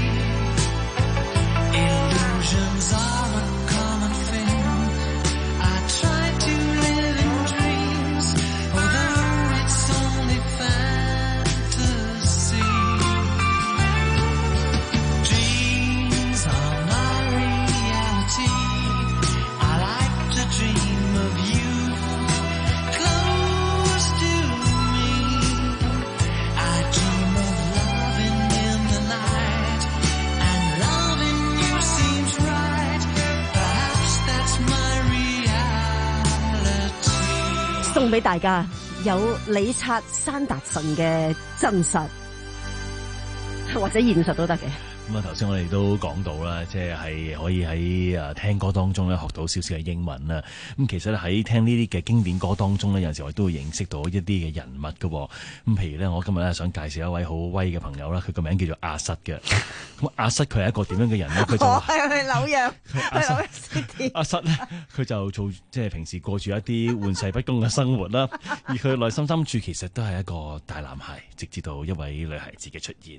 Illusions are a common thing. I try to live in dreams, although it's only fantasy. .送俾大家有理察山達臣嘅真實或者現實都得嘅。 咁啊，頭先我哋都講到啦，即係可以喺誒聽歌當中咧學到少少嘅英文啦。咁其實咧喺聽呢啲嘅經典歌當中咧，有陣時我都會認識到一啲嘅人物嘅。咁譬如咧，我今日咧想介紹一位好威嘅朋友啦，佢個名叫做阿瑟嘅。咁阿瑟佢係一個點樣嘅人咧？佢就我係去紐約， 阿瑟阿瑟咧，佢就做即係平時過住一啲玩世不恭嘅生活啦。而佢內心深處其實都係一個大男孩，直至到一位女孩子嘅出現。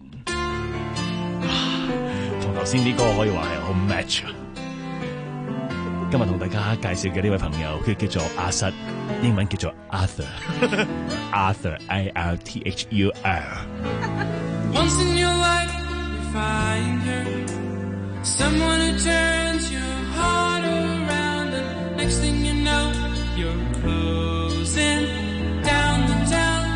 同頭先啲歌可以話係好 match 啊！今日同大家介紹嘅呢位朋友，佢叫做阿瑟，英文叫做 Arthur，Arthur I R T H U R。Once in your life you find her, someone who turns your heart around, and next thing you know you're closing down the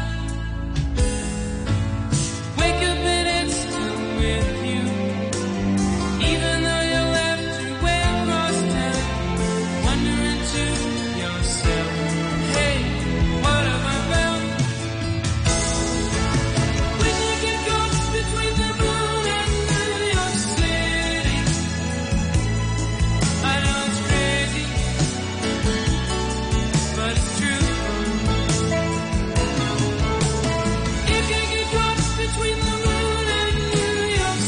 town。Wake up and it's still with you.Even though you left her way across town, wondering to yourself, hey, what have I found? When you get caught between the moon and New York City, I know it's crazy, but it's true. If you get caught between the moon and New York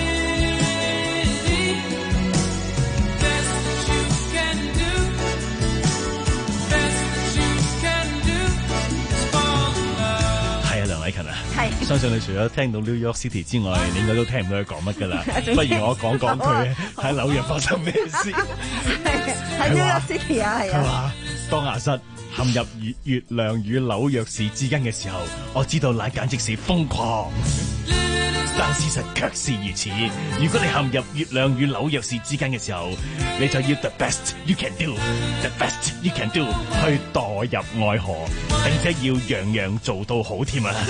City.係，相信你除咗聽到 New York City 之外，你應該都聽唔到佢講乜噶啦。不如我講講佢喺紐約發生咩事。 喺 New York City 啊，係啊。佢話： 當阿瑟陷入月月亮與紐約市之間嘅時候，我知道那簡直是瘋狂。但事實卻是如此。如果你陷入月亮與紐約市之間嘅時候，你就要 the best you can do，the best you can do 去墮入愛河，並且要樣樣做到好添啊！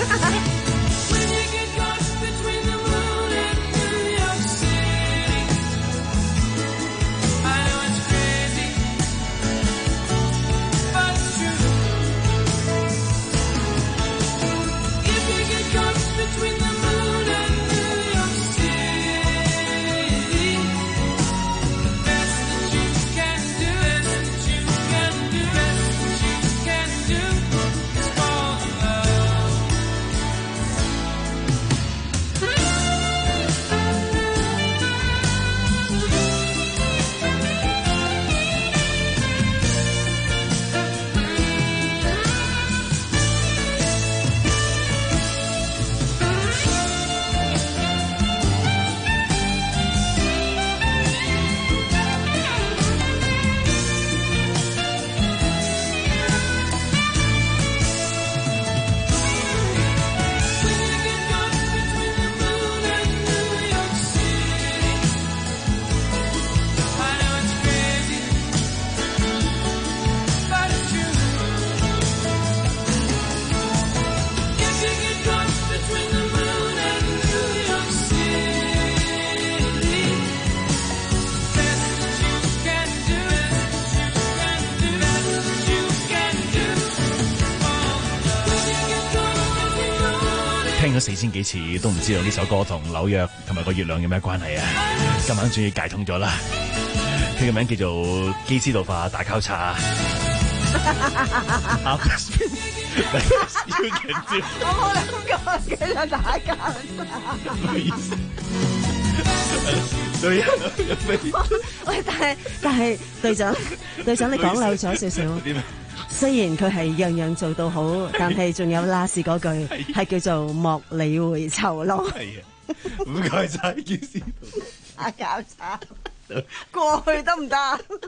聽咗四千幾次都唔知道呢首歌同紐約同埋個月亮有咩關係啊！今晚終於解通咗啦，佢嘅名叫做《基斯道化大交叉》。 我冇諗過佢就打交叉。 唔好意思。對喂，但係但係隊長隊長你講漏咗少少。雖然佢係樣樣做到好，但係仲有拉士嗰句係叫做莫理會酬勞。 係啊，唔該晒，基斯打交叉過去得唔得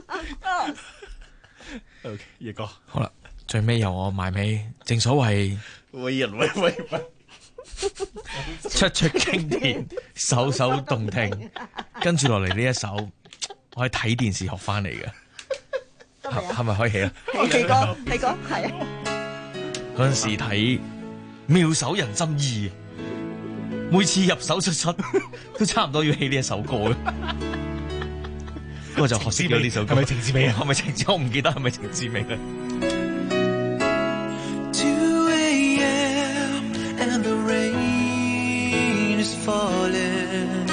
？OK， 葉哥， 好啦，最尾由我埋尾。正所謂為人為為民， 出出經典，首首動聽。跟住落嚟呢一首，我係睇電視學翻嚟嘅。係咪可以起啊？ 起歌，起歌，係啊！ 嗰陣時睇《妙手仁心二》，每次入手術室都差唔多要起呢一首歌嘅。不過就學識咗呢首歌，係咪程志美啊？係咪程志？我唔記得係咪程志美咧。 two a.m. and the rain is falling.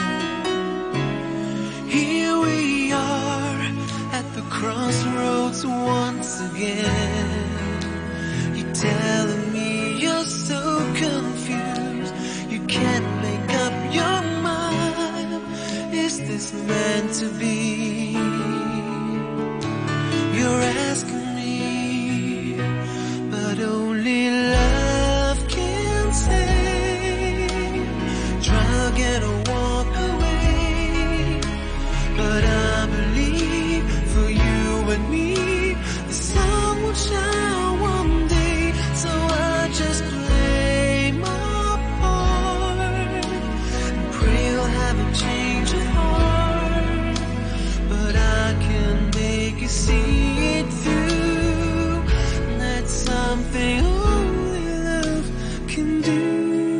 Here we are at the crossroads once again. You're telling me you're so confused. You can't make up your mind. Is this meant to be? You're asking me, but only love can say. Try again or walk away, but I believe for you and me the sun will shine one day. So I just play my part and pray you'll have a change of heart, but I can make you see it through. That's something only love can do.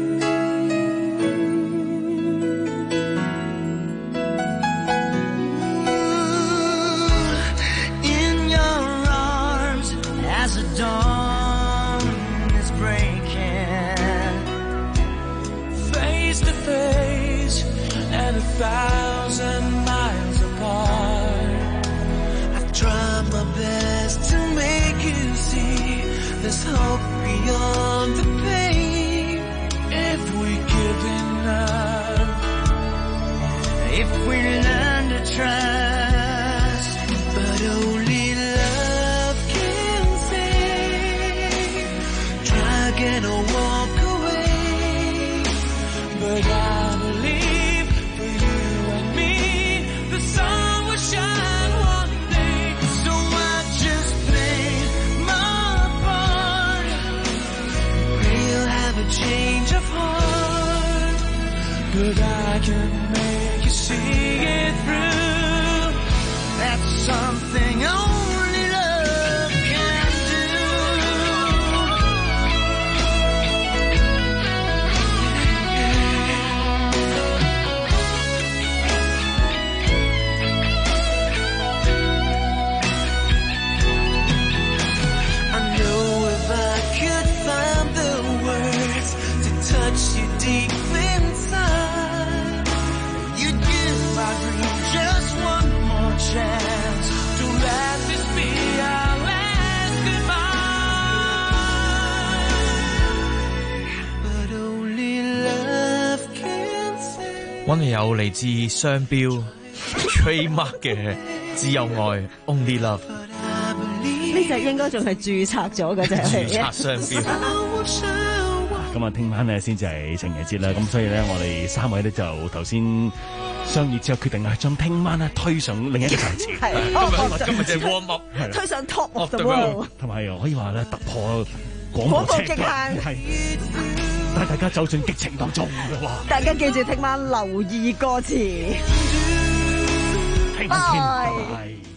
In your arms as the dawn is breaking, face to face and a thousand miles apart. I've tried my best to make you see there's hope beyond the pain. If we give enough, if we learn to trust, but only love can say. Try again or walk away, but I believe for you and me the sun will shine one day. So I just play my part, pray you'll have a change of heart, but I can make you see it through. That's something only love can I know if I could find the words to touch you deep inside, you'd give our dream just one more chance to let this be our last goodbye. But only love can say. 溫柔嚟自商標 trademark 嘅只有愛 Only Love。 呢隻應該仲係註冊咗嘅啫， 註冊商標。 咁啊，聽晚咧先至係情人節啦，咁所以咧，我哋三位咧就頭先商議之後決定啊，將聽晚咧推上另一個層次。 係， 今日就係 warm up， 推上 top of the world， 同埋可以話咧突破廣廣播播極限， 係帶大家走進激情當中。哇！ 大家記住聽晚留意歌詞。 聽晚見，拜拜。